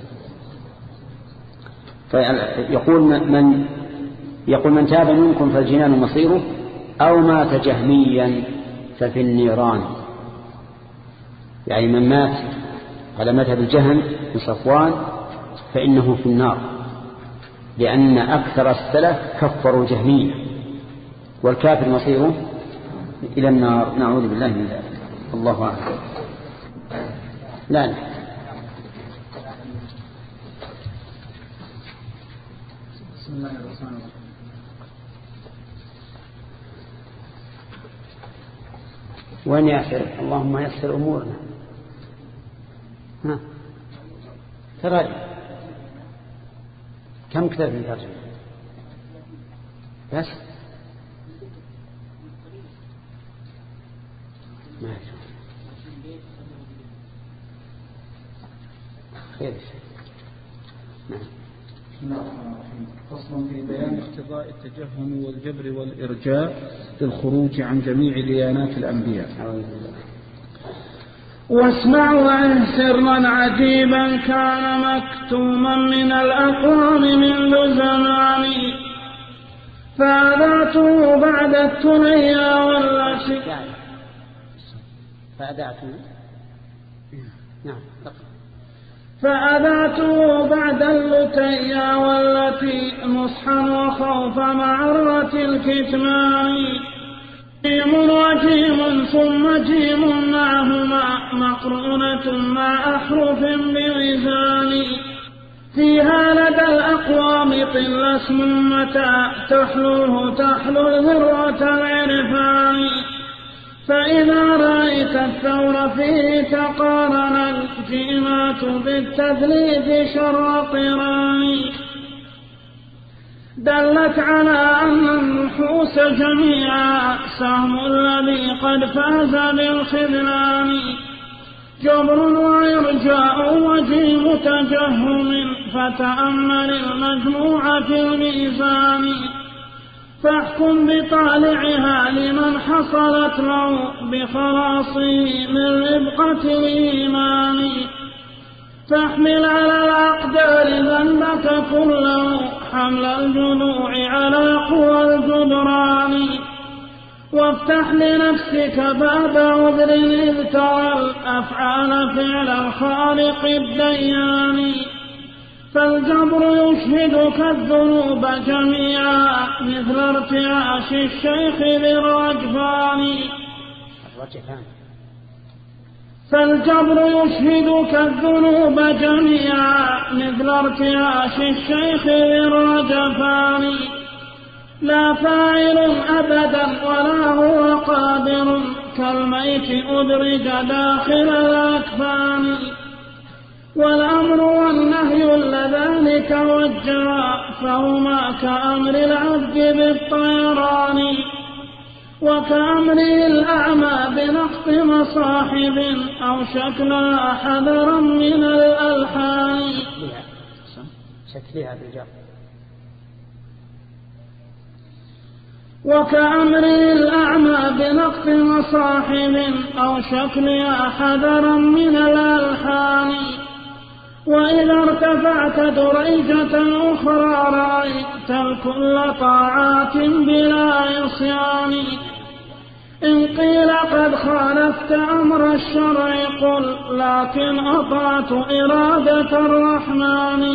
فيقول من يقول من تاب منكم فالجنان مصيره، أو مات جهميا ففي النيران. يعني من مات على مذهب الجهم من صفوان فإنه في النار، لأن أكثر السلف كفروا جهميا، والكافر مصيره إلى النار. نعوذ بالله من ذلك. الله أعلم. لا لا بسم الله الرحمن الرحيم. وأن يسر اللهم يسر أمورنا. ها تراجع كم كتاب من ترجمة بس ما خير. نعم. بسم الله الرحمن الرحيم. فصل في بيان اقتضاء التجهم والجبر والإرجاء للخروج عن جميع ديانات الأنبياء. واسمع وإن سرا عجيبا كان مكتوما من الأقوام منذ زمان، فأذعته بعد الثنيا والتي فأذعته نعم فأذعته بعد اللتيا والتي نصحا وخوف معرة الكتمان، جيم وجيم ثم جيم معهما مقرونة مع أحرف بوزان، فيها لدى الأقوام قل اسم متى تحلوه تحلو ذروة العرفان، فإذا رأيت الثور فيه تقارن الجيمات بالتثليث شر قران، دلت على أن النحوس جميعا سهم الذي قد فاز بالخذلان، جبر وإرجاء وجيم تجهم، فتأمل المجموع في الميزان، فاحكم بطالعها لمن حصلت له بخلاصه من ربقة الإيمان، فاحمل على الأقدار ذنبك كله حمل الجذوع على قوى الجدران، وافتح لنفسك باب عذر إذ ترى الأفعال فعل الخالق الديان. فالجبر يشهدك الذنوب جميعا مثل ارتعاش الشيخ ذي الرجفان. فالجبر يشهدك الذنوب جميعا مثل ارتعاش الشيخ ذي الرجفان. لا فاعل أبدا ولا هو قادر كالميت أدرج داخل الأكفان. والأمر والنهي اللذان كوجها فهما كأمر العبد بالطيران. وكأمره الأعمى بنقط مصاحب أو شكلها حذرا من الألحان. شكلها بالجر. وكأمره الأعمى بنقط مصاحب أو شكلها حذرا من الألحان. وإذا ارتفعت دريجة أخرى رأيت الكل طاعات بلا عصيان. إن قيل قد خالفت أمر الشرع قل لكن أطعت إرادة الرحمن.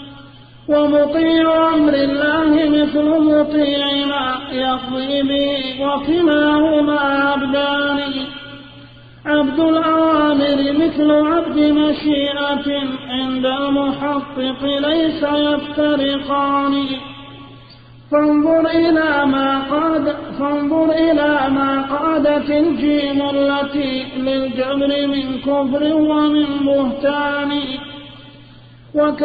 ومطيع أمر الله مثل مطيع ما يقضي به وكلاهما عبدان. عبد الأوامر مثل عبد مشيئة عند المحقق ليس يفترقان. فانظر إلى ما قاد فانظر إلى ما قادت الجيم التي للجبر من كفر ومن بهتان. وك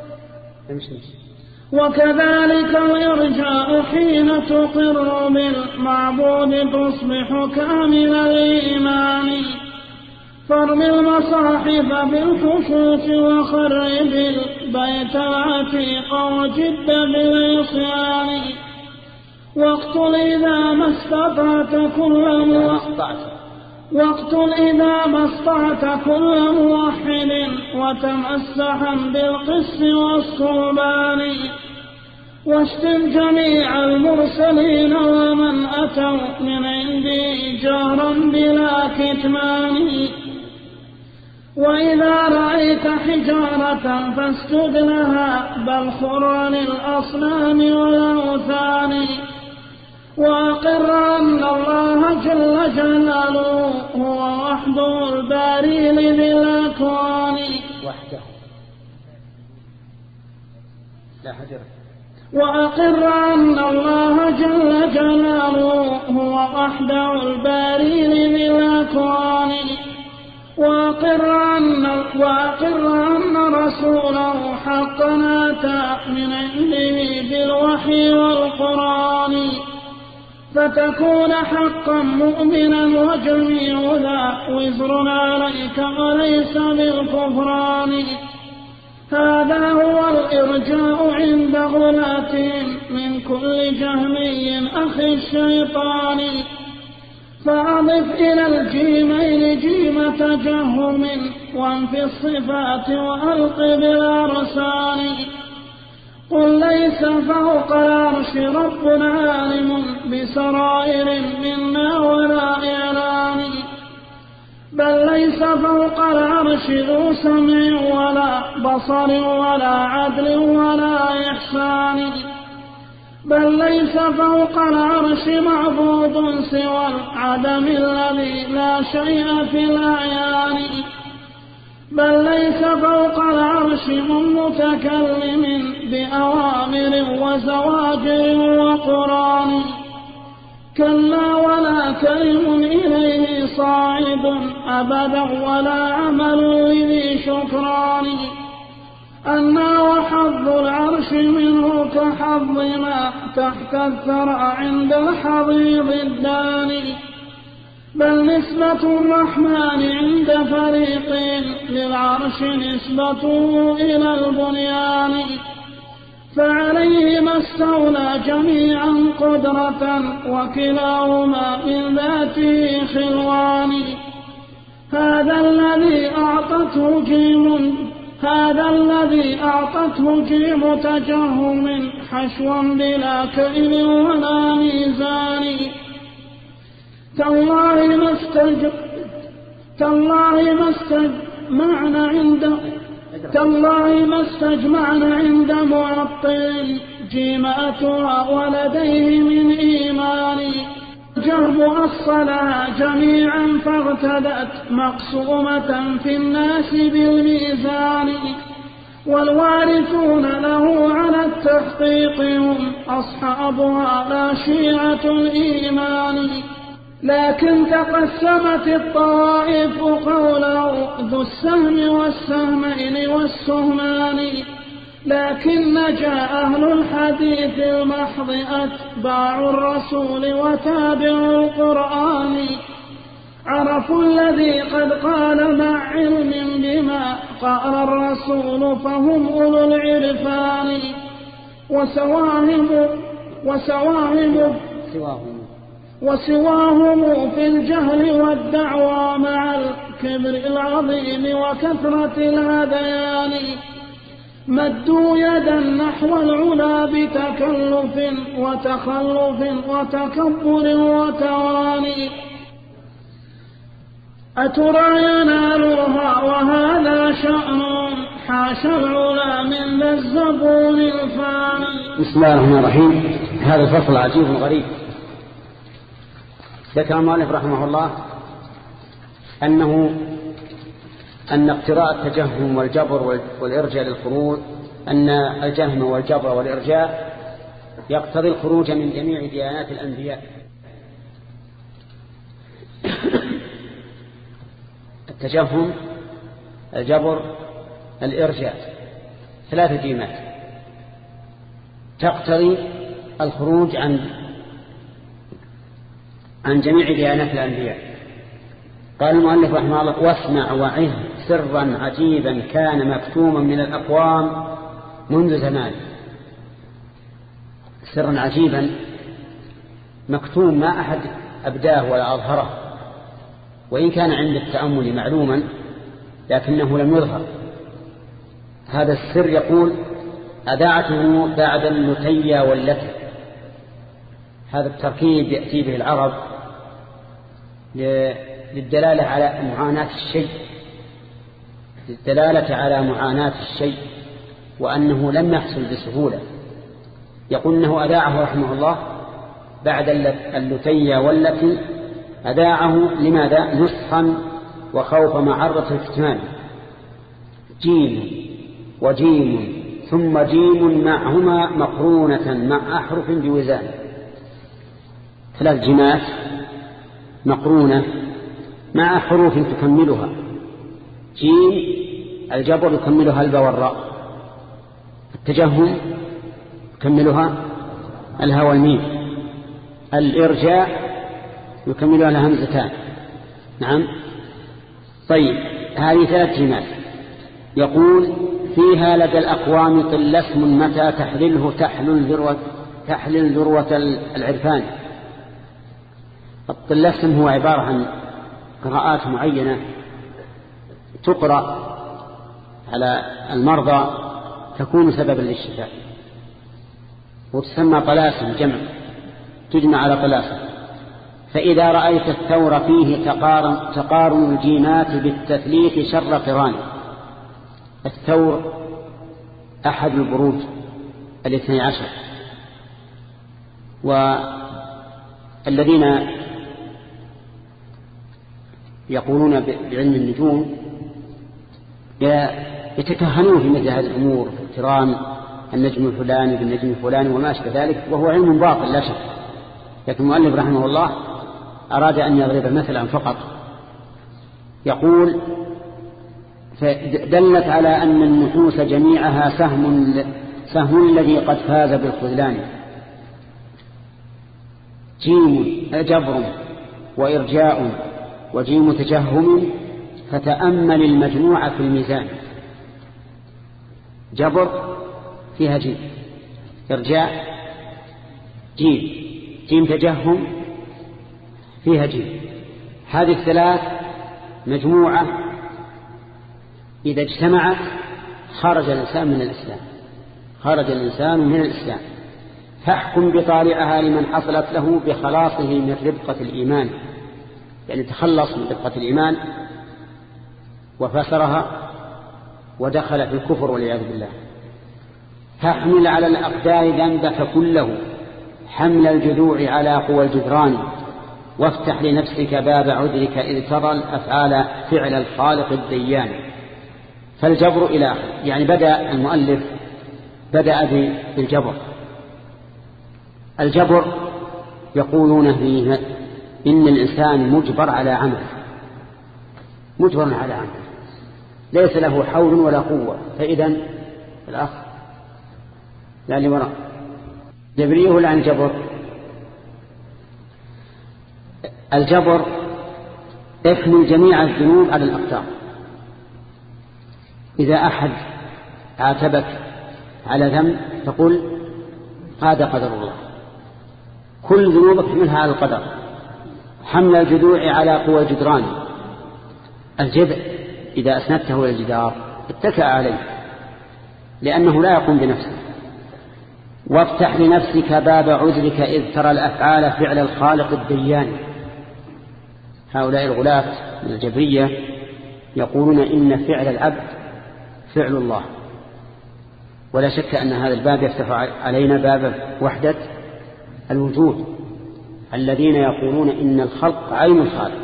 وكذلك الإرجاء حين تقر بالمعبود تصبح كامل الإيمان. فارم المصاحف بالخشوع وخرب البيت العتيق وجد بالعصيان. واقتل إذا ما استطعت كل موحد واقتل إذا ما استطعت كل موحد وتمسحا بالقس والصوبان. واشتم جميع المرسلين ومن أتوا من عندي جهرا بلا كتمان. وإذا رأيت حجارة فاسجد لها بل خر للأصنام والأوثان. وأقر أن الله جل جلاله هو وحده الباري لذي الأكوان. وحده لا حجر. وأقر أن الله جل جلاله هو وحده الباري لذي الأكوان. وأقر أن, وأقر أن رسوله حقا أتى من عنده بالوحي والقرآن. فتكون حقا مؤمنا وجميع ذا وزر عليك وليس بالكفران. هذا هو الإرجاء عند غلاتهم من كل جهمي أخي الشيطان. فأضف إلى الجيمين جيم تجهم وانفي الصفات وألق بالأرسان. قل ليس فوق العرش رب عالم بسرائر منا ولا إعلان. بل ليس فوق العرش ذو سمع ولا بصر ولا عدل ولا إحسان. بل ليس فوق العرش معبود سوى العدم الذي لا شيء في الأعيان. بل ليس فوق العرش من متكلم بأوامر وزواجر وقران. كلا ولا كلم إليه صاعد أبدا ولا عمل لذي شكران. أنا وحظ العرش منه كحظنا تحت الثرى عند الحضيض الداني. بل نسبة الرحمن عند فريق للعرش نسبته إلى البنيان. فعليهما استولى جميعا قدرة وكلاهما من ذاته خلوان. هذا الذي أعطته جيم هذا الذي أعطته جيم تجهم حشوا بلا كيل ولا ميزان. تالله ما استجب تالله ما استجمعنا عند تالله ما استجمعنا عند معطل جيماتها ولديه من إيمان جرب الصلاة جميعا فاغتدت مقسومة في الناس بالميزان والوارثون له على التحقيق هم أصحابها لا شيعة الإيمان لكن تقسمت الطوائف قوله ذو السهم والسهمين والسهمان لكن نجا أهل الحديث المحض أتباع الرسول وتابعوا القرآن عرفوا الذي قد قال مع علم بما قال الرسول فهم أولو العرفان وسواهم وسواهم وسواهم في الجهل والدعوى مع الكبر العظيم وكثرة الهذيان مدوا يدا نحو العلا بتكلف وتخلف وتكبر وتواني أترى ينالها وهذا شأن حاشا العلا من ذا الزبون الفاني. بسم الله الرحمن الرحيم. هذا الفصل عجيب غريب. ذكر المؤلف رحمه الله أنه أن اقتراء التجهم والجبر والإرجاء للخروج أن الجهم والجبر والإرجاء يقتضي الخروج من جميع ديانات الأنبياء. التجهم الجبر الإرجاء ثلاثة جيمات تقتضي الخروج عن عن جميع ديانات الأنبياء. قال المؤلف رحمه الله واسمع وعظ سرا عجيبا كان مكتوما من الأقوام منذ زمان. سرا عجيبا مكتوم ما أحد أبداه ولا أظهره وإن كان عند التأمل معلوما لكنه لم يظهر. هذا السر يقول أذاعته بعد اللتية واللتة. هذا التركيب يأتي به العرب للدلالة على معاناة الشيء للدلالة على معاناة الشيء وأنه لم يحصل بسهولة. يقول أنه أذاعه رحمه الله بعد اللتية والتي أذاعه لماذا؟ نصحا وخوف معرة الكتمان. جيم وجيم ثم جيم معهما مقرونة مع أحرف بوزان. ثلاث جيمات مقرونة مع حروف تكملها. جيم الجبر يكملها الباء والراء. التجهم يكملها الهاء والميم. الإرجاء يكملها الهمزتان. نعم. طيب هذه ثلاث جيمات. يقول فيها لدى الأقوام طل اسم متى تحلله تحلل ذروة تحلل ذروة العرفان. الطل اسم هو عبارة عن قراءات معينة تقرأ على المرضى تكون سببا للشفاء وتسمى طلاسم جمع تجمع على طلاسم. فإذا رأيت الثور فيه تقارن, تقارن الجيمات بالتثليث شر قران. الثور أحد البروج الاثني عشر والذين يقولون بعلم النجوم يتكهنون في مثل هذه الأمور في اقتران النجم الفلاني بالنجم الفلاني وما أشبه ذلك وهو علم باطل لا شك. لكن المؤلف رحمه الله أراد أن يضرب مثلا فقط. يقول فدلت على أن النفوس جميعها سهم سهم الذي قد فاز بالخذلان. جيم جبر وإرجاء وجيم تجهم فتأمل المجموعة في الميزان. جبر فيها جيم إرجاء جيم جيم تجهم فيها جيم. هذه الثلاث مجموعة إذا اجتمعت خرج الإنسان من الإسلام خرج الإنسان من الإسلام. فاحكم بطالعها لمن حصلت له بخلاصه من ربقة الإيمان يعني تخلص من دقة الإيمان وفسرها ودخل في الكفر والعياذ بالله. تحمل على الأقدار ذنبك كله حمل الجذوع على قوى الجدران وافتح لنفسك باب عذرك إذ ترى الأفعال فعل الخالق الديان. فالجبر إلى آخر، يعني بدأ المؤلف بدأ بالجبر. الجبر يقولون فيه إن الإنسان مجبر على عمله، مجبر على عمله ليس له حول ولا قوة. فإذا الأخ لا لوراء جبريه عن الجبر. الجبر احمل جميع الذنوب على الأقدار. إذا أحد عاتبك على ذنب تقول هذا قدر الله، كل ذنوبك حملها على القدر. حمل الجذوع على قوى الجدران، الجذع إذا أسندته إلى الجدار اتكأ عليه لأنه لا يقوم بنفسه. وافتح لنفسك باب عذرك إذ ترى الأفعال فعل الخالق الديان. هؤلاء الغلاة من الجبرية يقولون إن فعل العبد فعل الله، ولا شك أن هذا الباب يفتح علينا باب وحدة الوجود، الذين يقولون إن الخلق عين الخالق.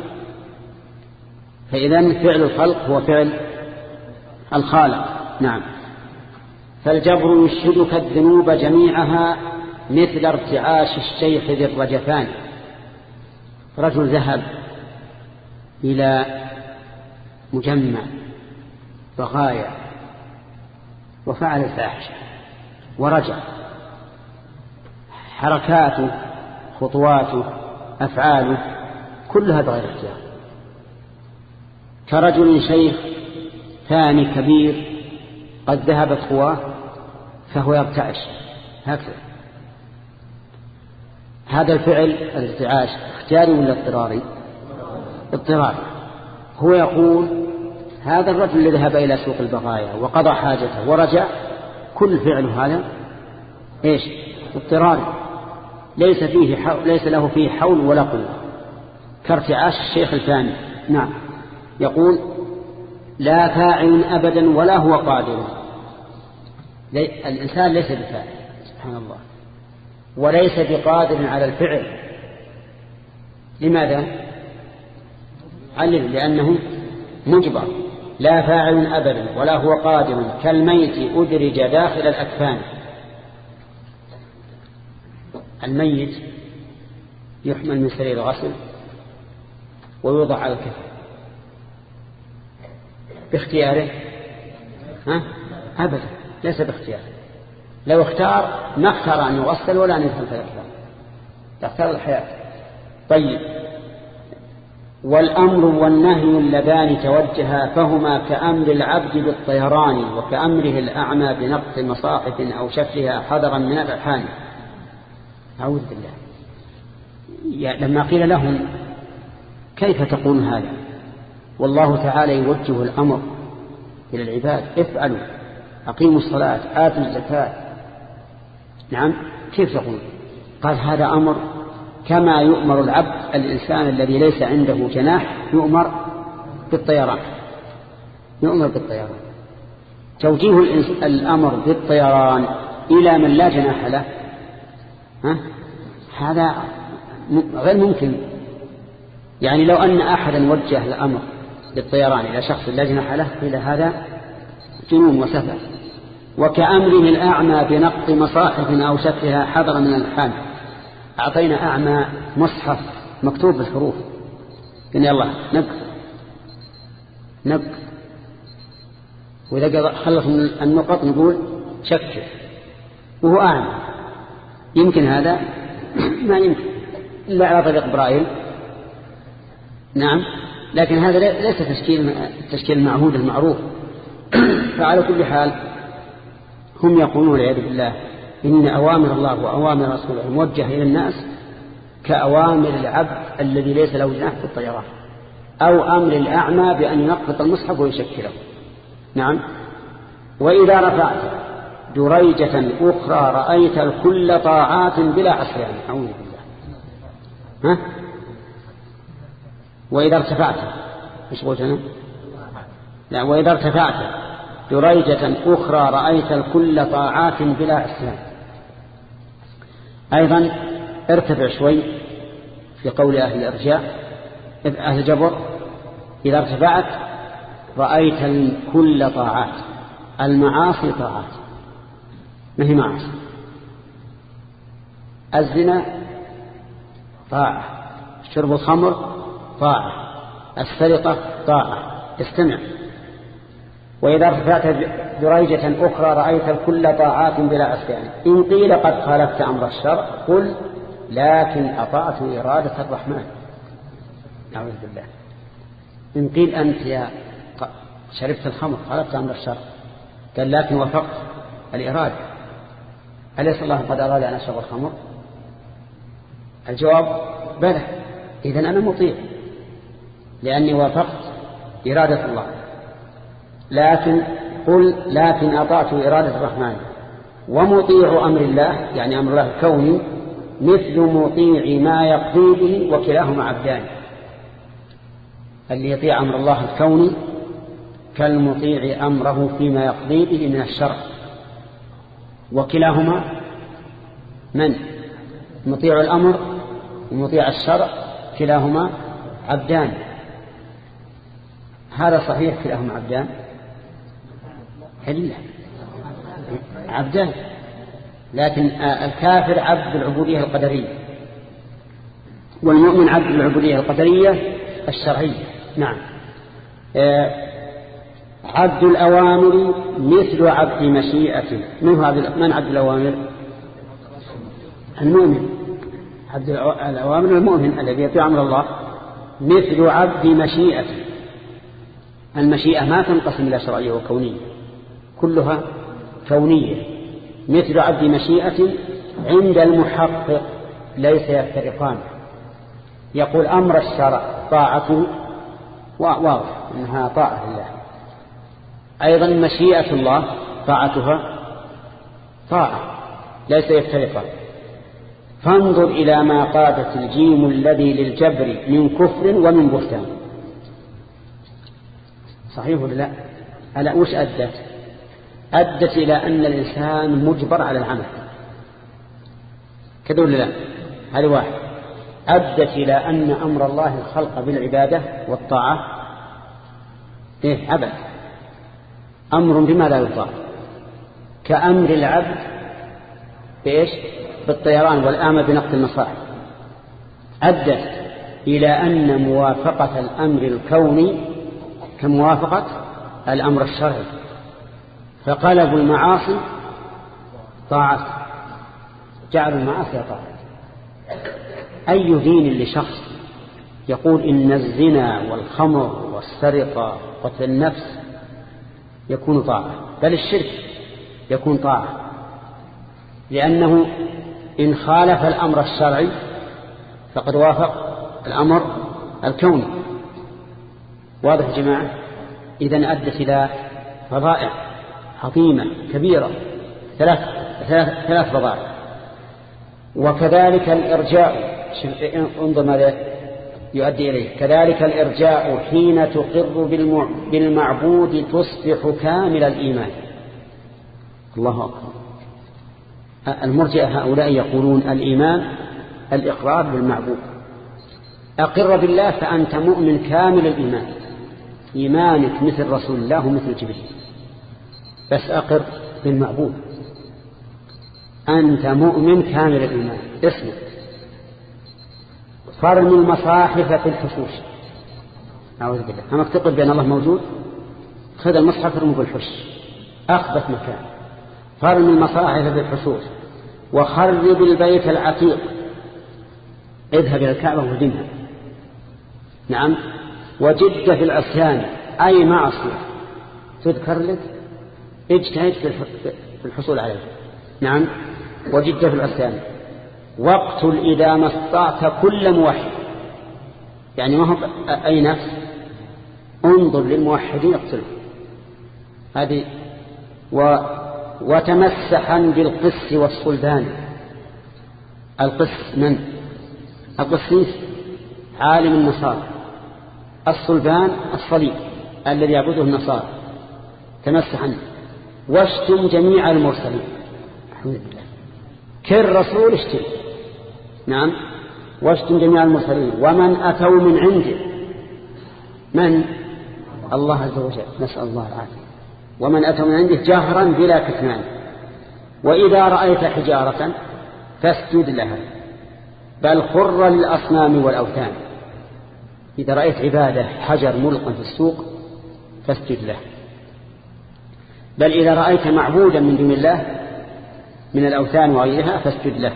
فإذن فعل الخلق هو فعل الخالق. نعم. فالجبر يشهدك الذنوب جميعها مثل ارتعاش الشيخ ذي الرجفان. رجل ذهب إلى مجمع بغايا وفعل الفاحشة ورجع، حركاته خطواته أفعاله كلها بغير اختيار. كرجل شيخ ثاني كبير قد ذهبت قواه فهو يرتعش هكذا. هذا الفعل الارتعاش اختياري ولا اضطراري؟ اضطراري. هو يقول هذا الرجل الذي ذهب إلى سوق البغايا وقضى حاجته ورجع كل فعله هذا ايش؟ اضطراري، ليس فيه حول، ليس له فيه حول ولا قوة، كارتعاش الشيخ الثاني. نعم. يقول لا فاعل أبدا ولا هو قادر. الإنسان ليس بفاعل سبحان الله، وليس بقادر على الفعل. لماذا؟ علل لأنه مجبر. لا فاعل أبدا ولا هو قادر كالميت أدرج داخل الأكفان. الميت يحمل من سرير الغسل ويوضع على الكفن باختياره؟ ها؟ أبدا ليس باختياره. لو اختار ما اختار أن يغسل ولا أن يدخل في الأكفان، يختار الحياة. طيب. والأمر والنهي اللذان توجها فهما كأمر العبد بالطيران وكأمره الأعمى بنقص مصاحف أو شكلها حذرا من الألحان. أعوذ بالله. لما قيل لهم كيف تقول هذا والله تعالى يوجه الأمر إلى العباد افعلوا أقيموا الصلاة آتوا الزكاة، نعم كيف تقول؟ قال هذا أمر كما يؤمر العبد الإنسان الذي ليس عنده جناح يؤمر بالطيران، يؤمر بالطيران. توجيه الأمر بالطيران إلى من لا جناح له ها؟ هذا غير ممكن. يعني لو أن أحدا وجه الأمر بالطيران إلى شخص لا جناح له إلى هذا جنون وسفه. وكأمره الأعمى بنقط مصاحف أو شكلها حذر من الألحان. أعطينا أعمى مصحف مكتوب بالحروف قلنا يلا نق نق، وإذا خلص من النقط نقول شكل، وهو أعمى. يمكن هذا؟ ما يمكن إلا على طريق برايل. نعم. لكن هذا ليس تشكيل التشكيل المعهود المعروف. فعلى كل حال هم يقولون والعياذ بالله إن أوامر الله وأوامر رسوله موجهة إلى الناس كأوامر العبد الذي ليس له جناح في الطيران، أو أمر الأعمى بأن ينقط المصحف ويشكله. نعم. وإذا رفعت دريجة أخرى رأيت الكل طاعات بلا عصيان. أعوذ بالله. ها؟ وإذا ارتفعت مش قلت أنا لا وإذا ارتفعت دريجة أخرى رأيت الكل طاعات بلا عصيان. أيضا ارتفع شوي في قول أهل الإرجاء أهل الجبر إذا ارتفعت رأيت الكل طاعات. المعاصي طاعات ما هي معاصي. الزنا طاعة، شرب الخمر طاعة، السرقة طاعة. استمع. وإذا ارتفعت دريجة أخرى رأيت الكل طاعات بلا عصيان. إن قيل قد خالفت أمر الشرع قل لكن أطعت إرادة الرحمن. نعوذ بالله. إن قيل أنت يا شربت الخمر خالفت أمر الشرع قال لكن وفقت الإرادة. أليس الله قد أراد أن أشرب الخمر؟ الجواب بلى. إذن أنا مطيع لأني وافقت إرادة الله. لكن قل لكن أطعت إرادة الرحمن. ومطيع أمر الله يعني أمر الله الكوني مثل مطيع ما يقضي به وكلاهما عبدان. اللي يطيع أمر الله الكوني كالمطيع أمره فيما يقضي به من الشرع. وكلاهما من؟ مطيع الأمر ومطيع الشرع كلاهما عبدان. هذا صحيح كلاهما عبدان؟ حلية عبدان. لكن الكافر عبد العبودية القدرية والمؤمن عبد العبودية القدرية الشرعية. نعم. عبد الأوامر مثل عبد مشيئته. من هذا من عبد الأوامر؟ المؤمن. عبد الأوامر المؤمن الذي يطيع أمر الله مثل عبد مشيئته. المشيئة ما تنقسم إلى شرعية وكونية كلها كونية. مثل عبد مشيئة عند المحقق ليس يفترقان. يقول أمر الشرع طاعته واضح أنها طاعة لله. أيضا مشيئة الله طاعتها طاعة ليس يفترقان. فانظر إلى ما قادت الجيم الذي للجبر من كفر ومن بهتان. صحيح ولا لا؟ ألا وش أدت؟ أدت إلى أن الإنسان مجبر على العمل كذا ولا لا؟ هذا واحد. أدت إلى أن أمر الله الخلق بالعبادة والطاعة إيه عبد أمر بما لا يطاع كأمر العبد بإيش؟ بالطيران والآمر بنقل المصاحف. أدت إلى أن موافقة الأمر الكوني كموافقة الأمر الشرعي. فقلبوا المعاصي طاعة جعلوا المعاصي طاعة. أي دين لشخص يقول إن الزنا والخمر والسرقة قتل النفس يكون طاعة بل الشرك يكون طاعة لأنه إن خالف الأمر الشرعي فقد وافق الأمر الكوني. واضح يا جماعة؟ إذن أدت إلى فضائع عظيمة كبيرة ثلاث ثلاث ثلاث فضائع. وكذلك الإرجاء انظر ماذا يؤدي إليه. كذلك الإرجاء حين تقر بالمعبود تصبح كامل الإيمان. الله أكبر. المرجئة هؤلاء يقولون الإيمان الإقرار بالمعبود. أقر بالله فأنت مؤمن كامل الإيمان إيمانك مثل رسول الله ومثل جبريل. بس أقر بالمعبود أنت مؤمن كامل الإيمان. اسمع فرم المصاحف في الحشوش. أعوذ بالله. أما تقر بأن الله موجود خذ المصحف فرمه بالحش أخبث مكان. فرم المصاحف في الحشوش وخرب البيت العتيق. اذهب إلى الكعبة وهدمها. نعم. وجد في العصيان أي معصية تذكر لك اجتهد في الحصول عليه. نعم. وجد في العصيان واقتل إذا ما استطعت كل موحد. يعني ما هو أي نفس انظر للموحدين اقتله. هذه و وتمسحا بالقس والصلبان. القس من؟ القسيس عالم النصارى الصلبان الصليب الذي يعبده النصارى تمسحا، واشتم جميع المرسلين. الحمد لله، كل رسول اشتم. نعم، واشتم جميع المرسلين ومن أتوا من عنده. من؟ الله عز وجل، نسأل الله العافية. ومن أتوا من عنده جهرا بلا كتمان. وإذا رأيت حجارة فاسجد لها، بل خر للأصنام والأوثان. إذا رأيت عبادة حجر ملقا في السوق فاسجد له، بل إذا رأيت معبودا من دون الله من الأوثان وغيرها فاسجد له.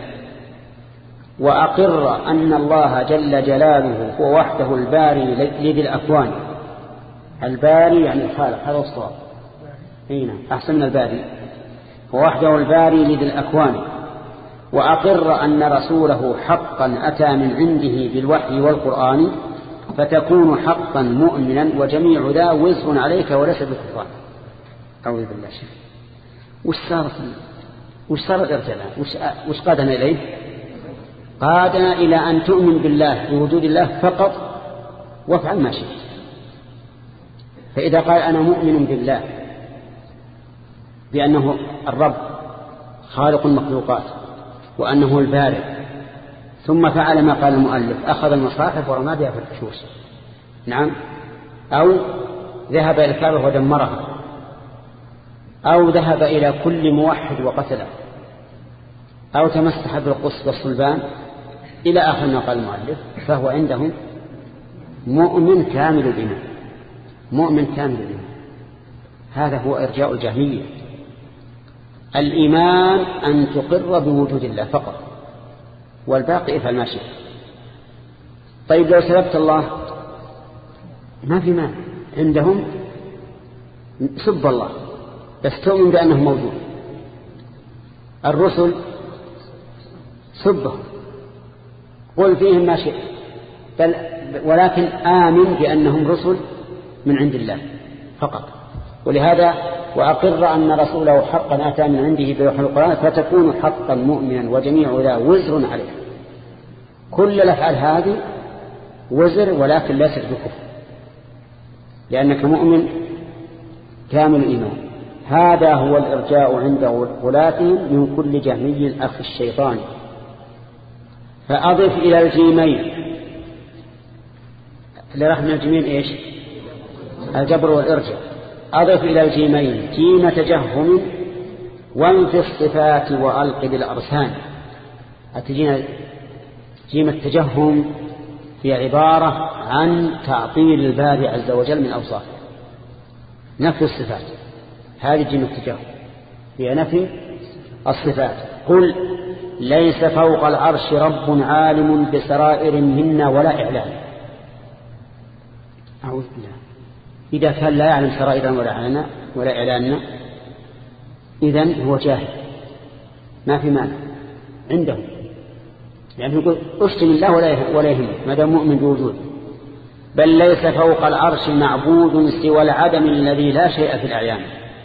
وأقر أن الله جل جلاله هو وحده الباري لذي الأكوان. الباري يعني الخالق، هذا الصواب. هنا أحسن من الباري، هو وحده الباري لذي الأكوان. وأقر أن رسوله حقا أتى من عنده بالوحي والقرآن، فتكون حقا مؤمنا، وجميع ذا وزر عليك وليس بكفار. أعوذ بالله. وش صارت وش صار الارتداد؟ وش وش قادنا إليه؟ قادنا إلى أن تؤمن بالله بوجود الله فقط وافعل ما شئت. فإذا قال أنا مؤمن بالله بأنه الرب خالق المخلوقات وأنه البارئ، ثم فعل ما قال المؤلف، أخذ المصاحف ورمى بها في الحشوش، نعم، أو ذهب إلى الكعبة ودمرها، أو ذهب إلى كل موحد وقتله، أو تمسح بالقص والصلبان إلى آخر ما قال المؤلف، فهو عندهم مؤمن كامل الإيمان، مؤمن كامل الإيمان. هذا هو إرجاء الجهمية. الإيمان أن تقر بوجود الله فقط، والباقي افعل ما شئت. طيب لو سلبت الله ما في مانع، عندهم سب الله بس تؤمن بأنه موجود. الرسل سبهم، قل فيهم ما شئت، بل ولكن آمن بأنهم رسل من عند الله فقط. ولهذا وأقر أن رسوله حقا أتى من عنده بوحي القرآن، فتكون حقا مؤمنا، وجميع ذا وزر عليه. كل الأفعال هذه وزر، ولكن لا تكفر بكفر، لأنك مؤمن كامل الإيمان. هذا هو الإرجاء عند غلاتهم من كل جهمي أخي الشيطان. فأضف إلى الجيمين، اللي راح من الجيمين إيش؟ الجبر والإرجاء. أضف إلى الجيمين جيم تجهم وانفي الصفات وألق بالأرسان. أتجينا جيم التجهم هي عبارة عن تعطيل الباري عز وجل من أوصافه، نفي الصفات. هذه جيم التجهم هي نفي الصفات. قل ليس فوق العرش رب عالم بسرائر منا ولا إعلان. أعوذ بالله. إذا كان لا يعلم سرائرنا ولا إعلاننا ولا إعلاننا إذن هو جاهل، ما في مانع عندهم، يعني يقول اشتم الله ولا يهم ما دام مؤمن بوجود. بل ليس فوق العرش معبود سوى العدم الذي لا شيء في الأعيان.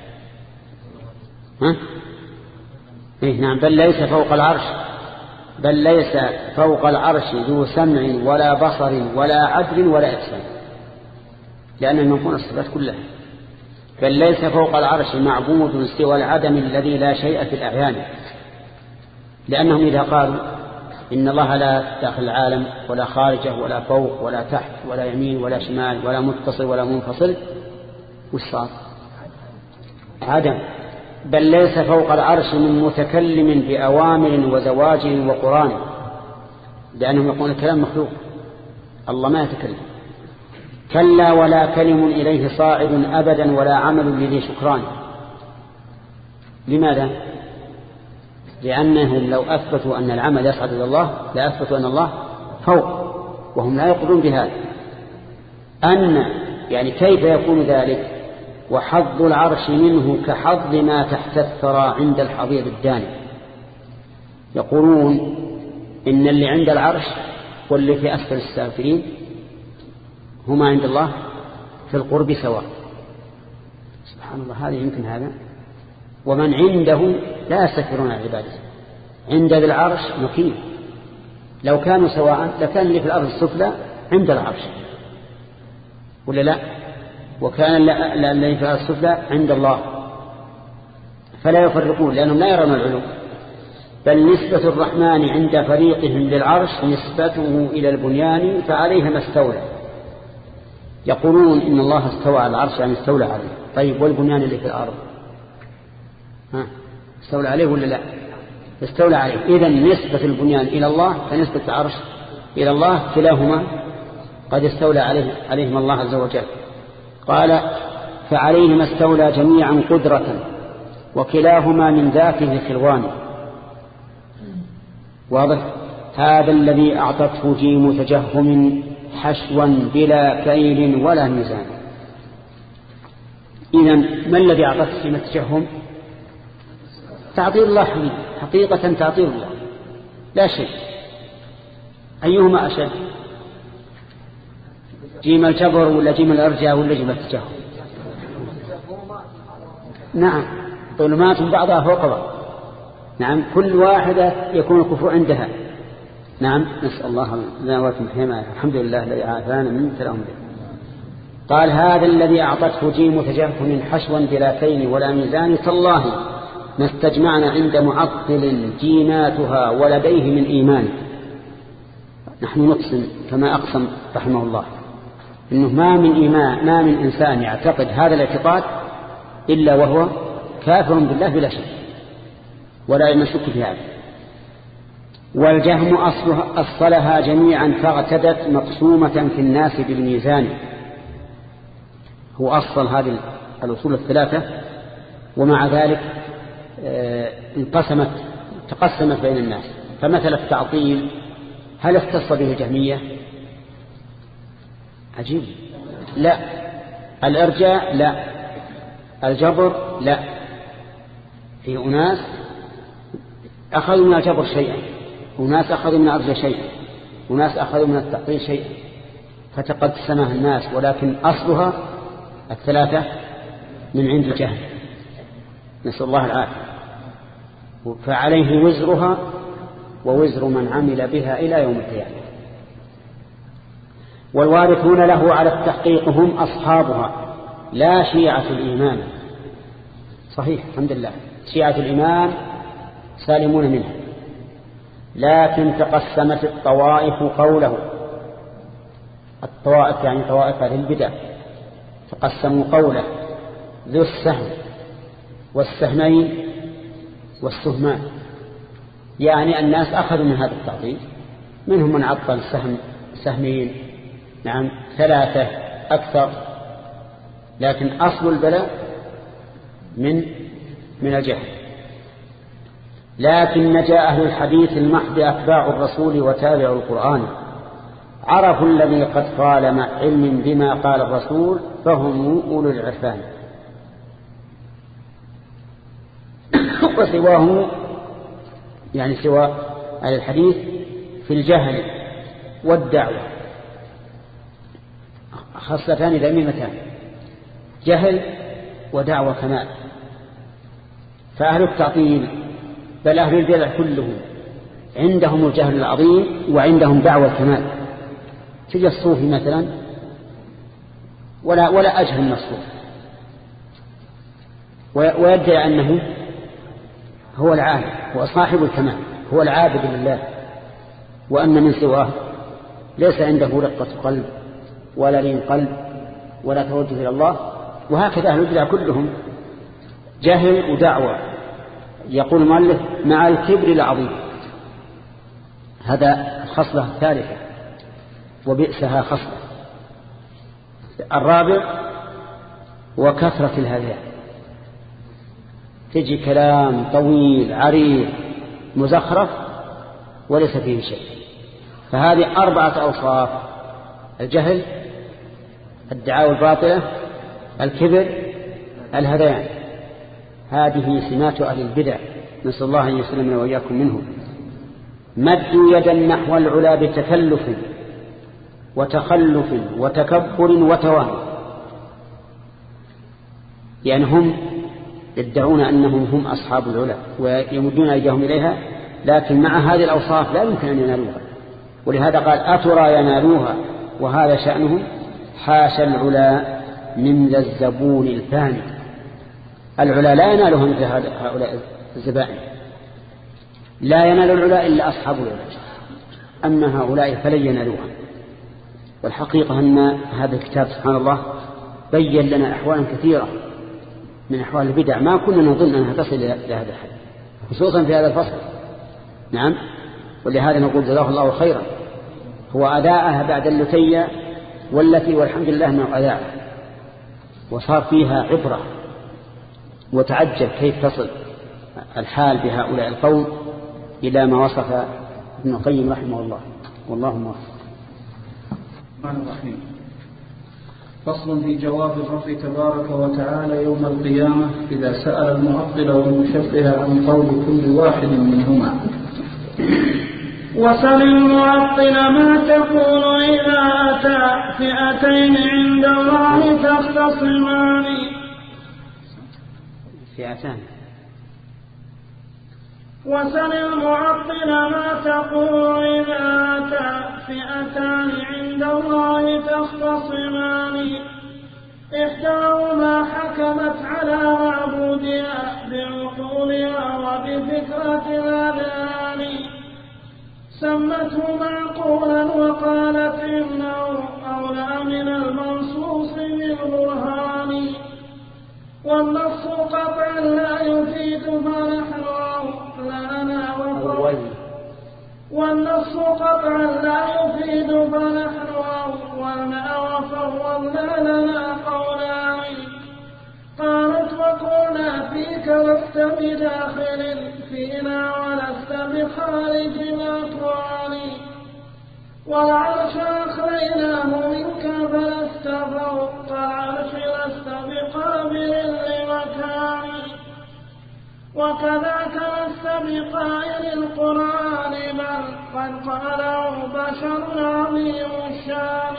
ها؟ إيه نعم. بل ليس فوق العرش بل ليس فوق العرش ذو سمع ولا بصر ولا عدل ولا إحسان، لأن المنفون الصفات كلها. بل ليس فوق العرش معبود سوى العدم الذي لا شيء في الأعيان، لأنهم إذا قالوا إن الله لا داخل العالم ولا خارجه ولا فوق ولا تحت ولا يمين ولا شمال ولا متصل ولا منفصل، وش صار؟ عدم. بل ليس فوق العرش من متكلم بأوامر وزواج وقران، لأنهم يقولون الكلام مخلوق، الله ما يتكلم. كلا ولا كلم إليه صاعد أبدا ولا عمل لذي شكران. لماذا؟ لأنهم لو أثبتوا أن العمل يصعد إلى الله لأثبتوا أن الله فوق، وهم لا يقولون بهذا. أن يعني كيف يكون ذلك وحظ العرش منه كحظ ما تحت الثرى عند الحضيض الداني. يقولون إن اللي عند العرش واللي في أسفل السافلين هما عند الله في القرب سواء. سبحان الله. هذا يمكن هذا. ومن عنده لا يستكبرون عن عبادته. عند ذي العرش مكين، لو كانوا سواء لكان اللي في الأرض السفلى عند العرش. ولا لا؟ وكان الذي في السفلى عند الله، فلا يفرقون لأنهم لا يرون العلو. بل نسبة الرحمن عند فريقهم للعرش نسبته إلى البنيان فعليها ما استولى. يقولون إن الله استوى على العرش يعني استولى عليه. طيب والبنيان اللي في الأرض ها استولى عليه ولا لا؟ استولى عليه. إذن نسبة البنيان إلى الله فنسبة العرش إلى الله كلاهما قد استولى عليه عليهم الله عز وجل. قال فعليهما استولى جميعا قدرة وكلاهما من ذاته خلوان. واضح؟ هذا الذي أعطته جيم تجهم حشوا بلا كيل ولا ميزان. إذن ما الذي أعطته جيم التجهم؟ تعطيل الله حقيقة، تعطيل الله لا شيء. أيهما أشد؟ جيم الجبر ولا جيم الأرجاء ولا جيم التجهم؟ نعم، ظلمات بعضها فوق بعض. نعم، كل واحدة يكون الكفر عندها. نعم، نسأل الله لنا ولكم الحماية. الحمد لله الذي عافانا من تلهم به. قال هذا الذي أعطته جيم تجهم حشوا بلا كين ولا ميزان تالله ما استجمعنا عند معطل جيناتها ولديه من إيمان. نحن نقسم كما أقسم رحمه الله إنه ما من إيمان ما من إنسان يعتقد هذا الاعتقاد إلا وهو كافر بالله بلا شك ولا يمسك في هذا. والجهم أصلها أصلها جميعا فاعتدت مقسومة في الناس بالميزان. هو أصل هذه الأصول الثلاثة ومع ذلك انقسمت تقسمت بين الناس. فمثل التعطيل هل اختص به الجهمية؟ عجيب، لا. الإرجاء لا. الجبر لا. في أناس أخذوا من الجبر شيئا، وناس أخذوا من الأرجاء شيئا، وناس أخذوا من التعطيل شيئا، فتقسمها الناس، ولكن أصلها الثلاثة من عند الجهل، نسأل الله العافية. فعليه وزرها ووزر من عمل بها إلى يوم القيامة. والوارثون له على التحقيق هم أصحابها لا شيعة الإيمان. صحيح، الحمد لله، شيعة الإيمان سالمون منها، لكن تقسمت الطوائف قوله. الطوائف يعني طوائف أهل البدع تقسموا قوله ذو السهم والسهمين والسهمان. يعني الناس أخذوا من هذا التعطيل، منهم من عطل سهم سهمين، نعم ثلاثة أكثر، لكن أصل البلاء من من الجهل. لكن نجا أهل الحديث المحض أتباع الرسول وتابعوا القرآن عرفوا الذي قد قال مع علم بما قال الرسول فهم أولو العرفان. وسواه يعني سوى أهل الحديث في الجهل والدعوة خاصتان ذميمتان، جهل ودعوة كمال. فأهل التعطيل بل أهل البدع كلهم عندهم الجهل العظيم وعندهم دعوة كمال. تجي الصوفي مثلا ولا ولا أجهل من الصوفي، ويدعي أنه هو العالم، هو صاحب الكمال، هو العابد لله، وأن من سواه ليس عنده رقة قلب ولا لين قلب ولا توجه إلى الله. وهكذا أهل البدع كلهم جهل ودعوة. يقول المؤلف مع الكبر العظيم. هذا الخصلة الثالثة وبئسها خصلة. الرابع وكثرة الهذيان، تجي كلام طويل عريض مزخرف وليس فيه شيء. فهذه أربعة أوصاف: الجهل، الدعاوى الباطلة، الكبر، الهذيان. هذه سمات أهل البدع، نسأل الله أن يسلمنا وإياكم منهم. مدوا يدا نحو العلا بتكلف وتخلف وتكبر وتوان. يعني هم يدعون أنهم هم أصحاب العلا ويمدون أيديهم إليها، لكن مع هذه الأوصاف لا يمكن أن ينالوها. ولهذا قال أترى ينالوها وهذا شأنهم. حاشا العلا من ذا الزبون الفاني. العلا لا ينالهم مثل هؤلاء الزبائن، لا ينال العلا إلا أصحاب العلا، أما هؤلاء فلن ينالوها. والحقيقة أن هذا الكتاب سبحان الله بين لنا أحوالا كثيرة من أحوال البدع ما كنا نظن أنها تصل إلى هذا الحد، خصوصا في هذا الفصل. نعم، ولهذا نقول جزاه الله خيرا، هو أداءها بعد اللتية والتي والحمد لله أنه أداءها وصار فيها عبرة. وتعجب كيف تصل الحال بهؤلاء القوم إلى ما وصف ابن القيم رحمه الله. والله موفق. الرحمن الرحيم. فصل في جواب الرب تبارك وتعالى يوم القيامة إذا سأل المعطل والمشبه عن قول كل واحد منهما. وسل المعطل ما تقول إذا أتى فئتين عند الله تختصمان. فئتان. وسل المعطل ما تقول إذا أتى فئتان عند الله تختصمان. إحداهما حكمت على معبودها بعقولها وبفكرة الأذهان، سمته معقولا وقالت إنه أولى من المنصوص بالبرهان. والنص قطعا لا يفيد فنحوه لنا وفر والنص قطعا لا يفيد فنحوه ولنا وفرضنا لنا قولان. قالت وقلنا فيك لست بداخل فينا ولست بخارج الأقوال. والعرش أخريناه منك فلست فوق العرش لست بقابل لمكان. وكذاك لست بقائل القرآن بل قد قاله بشر عظيم الشان.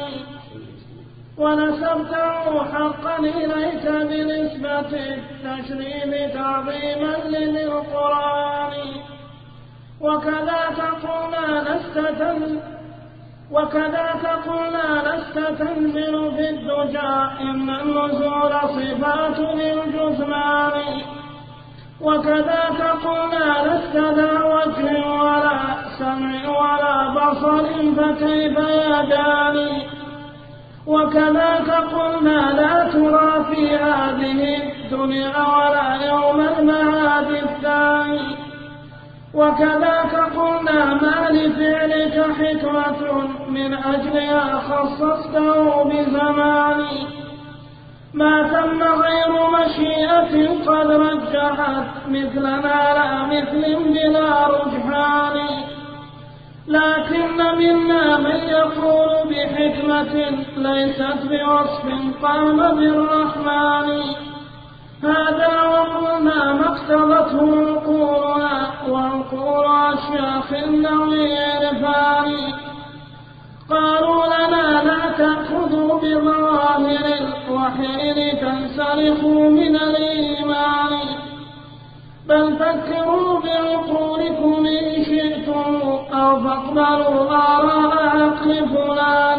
ونسبته حقا إليك بنسبة التشريف تعظيما لذي القرآن. وكذاك قلنا لست وكذاك قلنا لست تنزل في الدجى إن النزول صفات للجثمان. وكذاك قلنا لست ذا وجه ولا سمع ولا بصر فكيف يداني. وكذاك قلنا لا ترى في هذه الدنيا ولا يوم المعاد الثاني. وكذاك قلنا ما لفعلك حكمة من أجلها خصصته بزمان. ما ثم غير مشيئة قد رجحت مثلنا لا مثل بلا رجحان. لكن منا من يقول بحكمة ليست بوصف قام بالرحمن. هذا وقلنا ما اقتضته عقولنا وعقول أشياخ النوي عرفان. قالوا لنا لا تأخذوا بظواهر الوحي لتنسلخوا من الإيمان بل فكروا بعقولكم إن شئتم أو فاقبلوا آراء عقل فلان.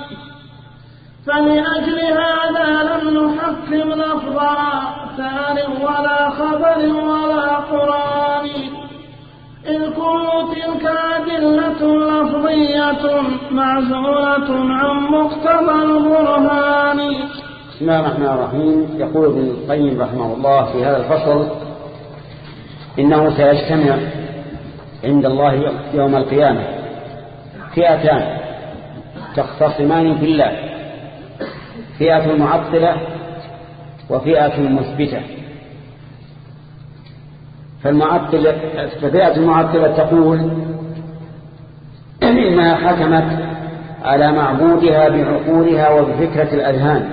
فلأجل هذا لم نحكم لفظا ثان ولا خبر ولا قرآن إذ كل تلك أدلة لفظية معزولة عن مقتضى البرهان. بسم الله الرحمن الرحيم. يقول ابن القيم رحمه الله في هذا الفصل إنه سيجتمع عند الله يوم القيامة فئتان تختصمان في الله، فئة المعطلة وفئة المثبتة. فالمعطلة ففئة المعطلة تقول إنها حكمت على معبودها بعقولها وبفكرة الأذهان،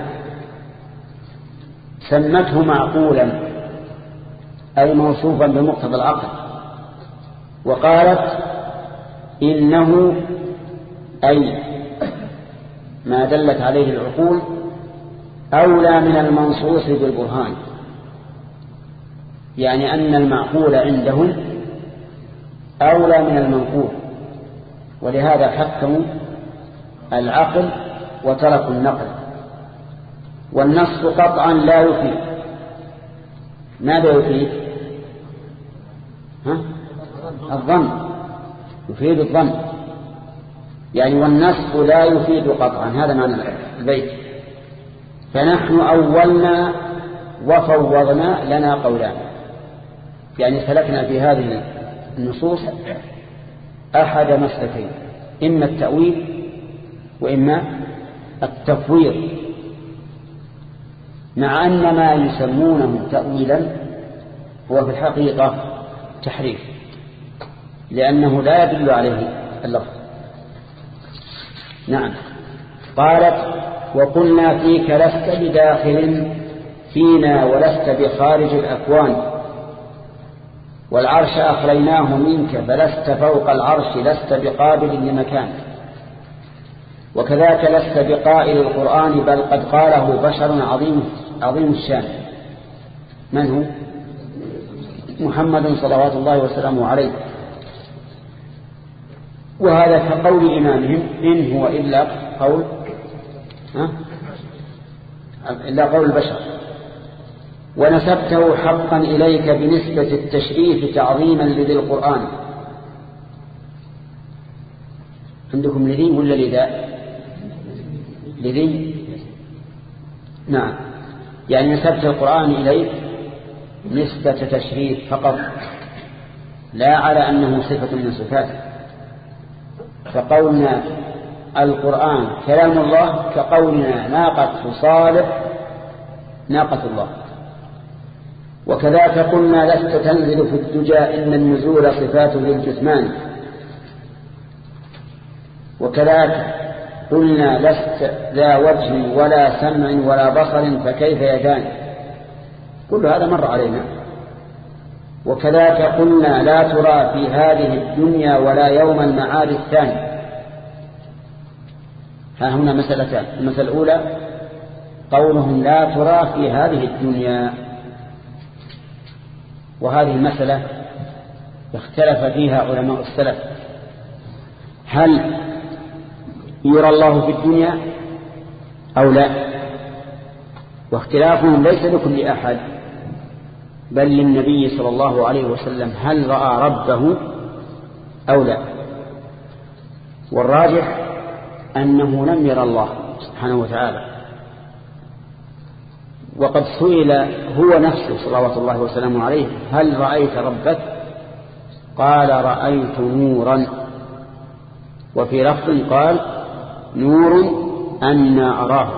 سمته معقولا أي موصوفا بمقتضى العقل، وقالت إنه أي ما دلت عليه العقول أولى من المنصوص بالبرهان، يعني أن المعقول عندهم أولى من المنقول، ولهذا حكموا العقل وتركوا النقل. والنص قطعا لا يفيد. ماذا يفيد؟ ها؟ الظن، يفيد الظن، يعني والنص لا يفيد قطعا، هذا معنى البيت. فنحن أولنا وفوضنا لنا قولان، يعني سلكنا في هذه النصوص أحد مسلكين، إما التأويل وإما التفويض، مع أن ما يسمونه تأويلا هو في الحقيقة تحريف، لأنه لا يدل عليه اللفظ. نعم. قالت وقلنا فيك لست بداخل فينا ولست بخارج الأكوان، والعرش أخليناه منك فلست فوق العرش لست بقابل لمكان، وكذاك لست بقائل القرآن بل قد قاله بشر عظيم عظيم الشان. من هو؟ محمد صلوات الله وسلامه عليه. وهذا كقول إمامهم إن هو إلا قول ها؟ إلا قول البشر. ونسبته حقا إليك بنسبة التشريف تعظيما لذي القرآن. عندكم لذي ولا لذا؟ لذي. نعم، يعني نسبت القرآن إليك نسبة تشريف فقط، لا على أنه صفة من صفاته. فقولنا القرآن كلام الله كقولنا ناقة صالح ناقة الله. وكذاك قلنا لست تنزل في الدجى إن النزول صفات للجثمان. وكذاك قلنا لست ذا وجه ولا سمع ولا بصر فكيف يدان. كل هذا مر علينا. وكذاك قلنا لا ترى في هذه الدنيا ولا يوم المعاد الثاني. ها هنا مسألتان. المسألة الأولى قولهم لا ترى في هذه الدنيا، وهذه المسألة اختلف فيها علماء السلف، هل يرى الله في الدنيا أو لا؟ واختلافهم ليس لكل أحد بل للنبي صلى الله عليه وسلم، هل رأى ربه أو لا؟ والراجح أنه لم يرى الله سبحانه وتعالى. وقد سئل هو نفسه صلوات الله وسلامه عليه هل رأيت ربك؟ قال رأيت نورا. وفي لفظ قال نور أنا أراه،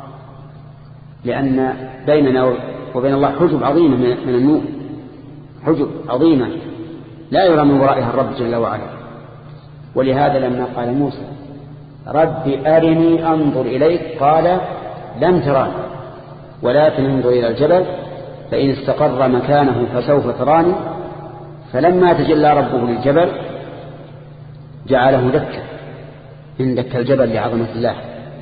لأن بيننا وبين الله حجب عظيمة من النور، حجب عظيمة لا يرى من ورائها الرب جل وعلا. ولهذا لما قال موسى رب أرني أنظر إليك قال لن تراني ولكن انظر إلى الجبل فإن استقر مكانه فسوف تراني. فلما تجلى ربه للجبل جعله دكا إن دك الجبل لعظمة الله،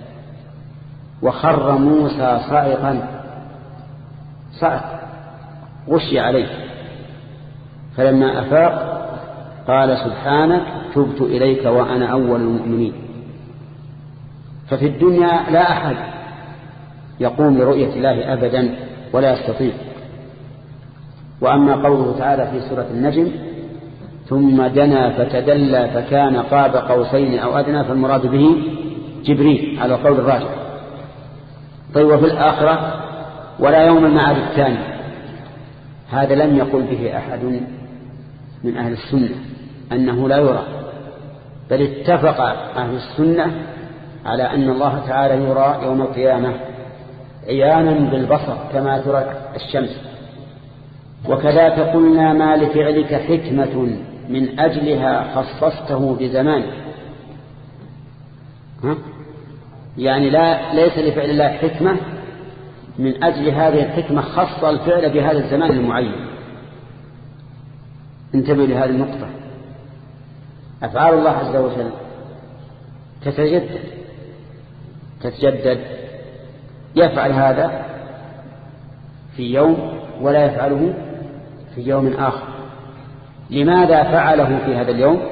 وخر موسى صائقا صائق غشي عليه. فلما أفاق قال سبحانك تبت إليك وأنا أول المؤمنين. ففي الدنيا لا أحد يقوم لرؤية الله أبدا ولا يستطيع. وأما قوله تعالى في سورة النجم ثم دنا فتدلى فكان قاب قوسين أو أدنى، فالمراد به جبريل على قول الراجح. طيب وفي الآخرة ولا يوم المعاد الثاني، هذا لم يقل به أحد من أهل السنة أنه لا يرى، بل اتفق أهل السنة على أن الله تعالى يرى يوم القيامة عيانا بالبصر كما ترى الشمس. وكذاك قلنا ما لفعلك حكمة من أجلها خصصته بزمان. ها؟ يعني لا ليس لفعل الله حكمة من أجل هذه الحكمة خص الفعل بهذا الزمان المعين. انتبه لهذه النقطة. أفعال الله عز وجل تتجدد تتجدد يفعل هذا في يوم ولا يفعله في يوم آخر. لماذا فعله في هذا اليوم؟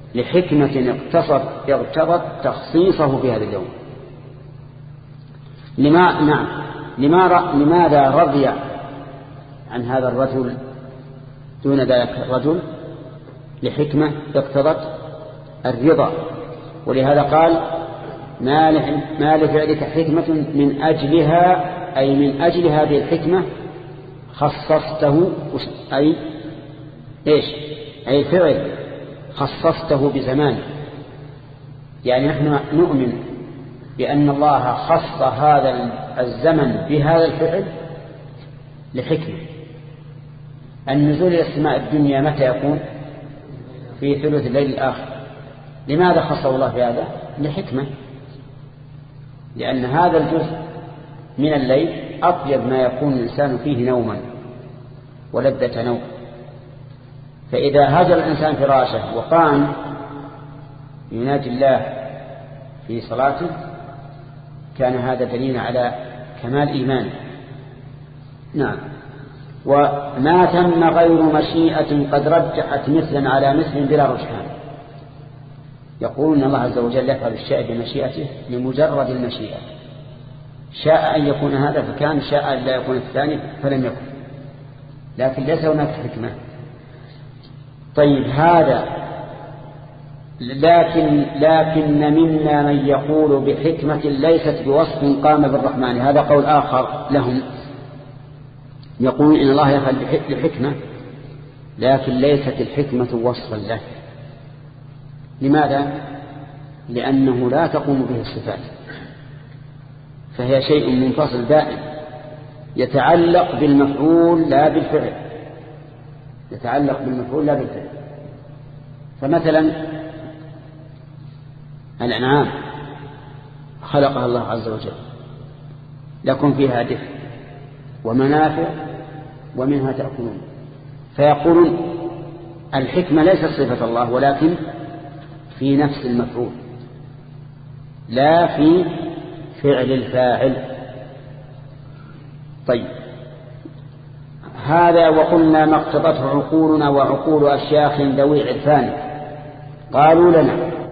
لحكمة اقتصد اقتضت تخصيصه في هذا اليوم. لما نعم لماذا رضي عن هذا الرجل دون ذلك الرجل؟ لحكمة اقتضت الرضا، ولهذا قال ما لفعلك حكمة من أجلها، أي من أجل هذه الحكمة خصصته، أي إيش؟ أي فعل خصصته بزمان. يعني نحن نؤمن بأن الله خص هذا الزمن بهذا الفعل لحكمة. النزول إلى السماء الدنيا متى يكون؟ في ثلث الليل الآخر. لماذا خصه الله بهذا؟ لحكمة، لأن هذا الجزء من الليل أطيب ما يكون الإنسان فيه نوما ولذة نوم. فإذا هجر الإنسان فراشه وقام يناجي الله في صلاته كان هذا دليل على كمال إيمانه. نعم. وما تم غير مشيئة قد رجحت مثلا على مثل بلا رجحان. يقول إن الله عز وجل يفعل الشيء بمشيئته لمجرد المشيئة، شاء أن يكون هذا فكان، شاء أن لا يكون الثاني فلم يكن، لكن ليس هناك حكمة. طيب هذا لكن لكن منا من يقول بحكمة ليست بوصف قام بالرحمن. هذا قول آخر لهم، يقول إن الله يفعل بحكمة لكن ليست الحكمة وصفا له. لماذا؟ لأنه لا تقوم به الصفات، فهي شيء منفصل دائم يتعلق بالمفعول لا بالفعل، يتعلق بالمفعول لا بالفعل. فمثلا الأنعام خلقها الله عز وجل لكم فيها دفء ومنافع ومنها تأكلون، فيقولون الحكمة ليست صفة الله ولكن في نفس المفعول لا في فعل الفاعل. طيب هذا وقلنا ما اقتضته عقولنا وعقول أشياخ ذوي عرفان. قالوا لنا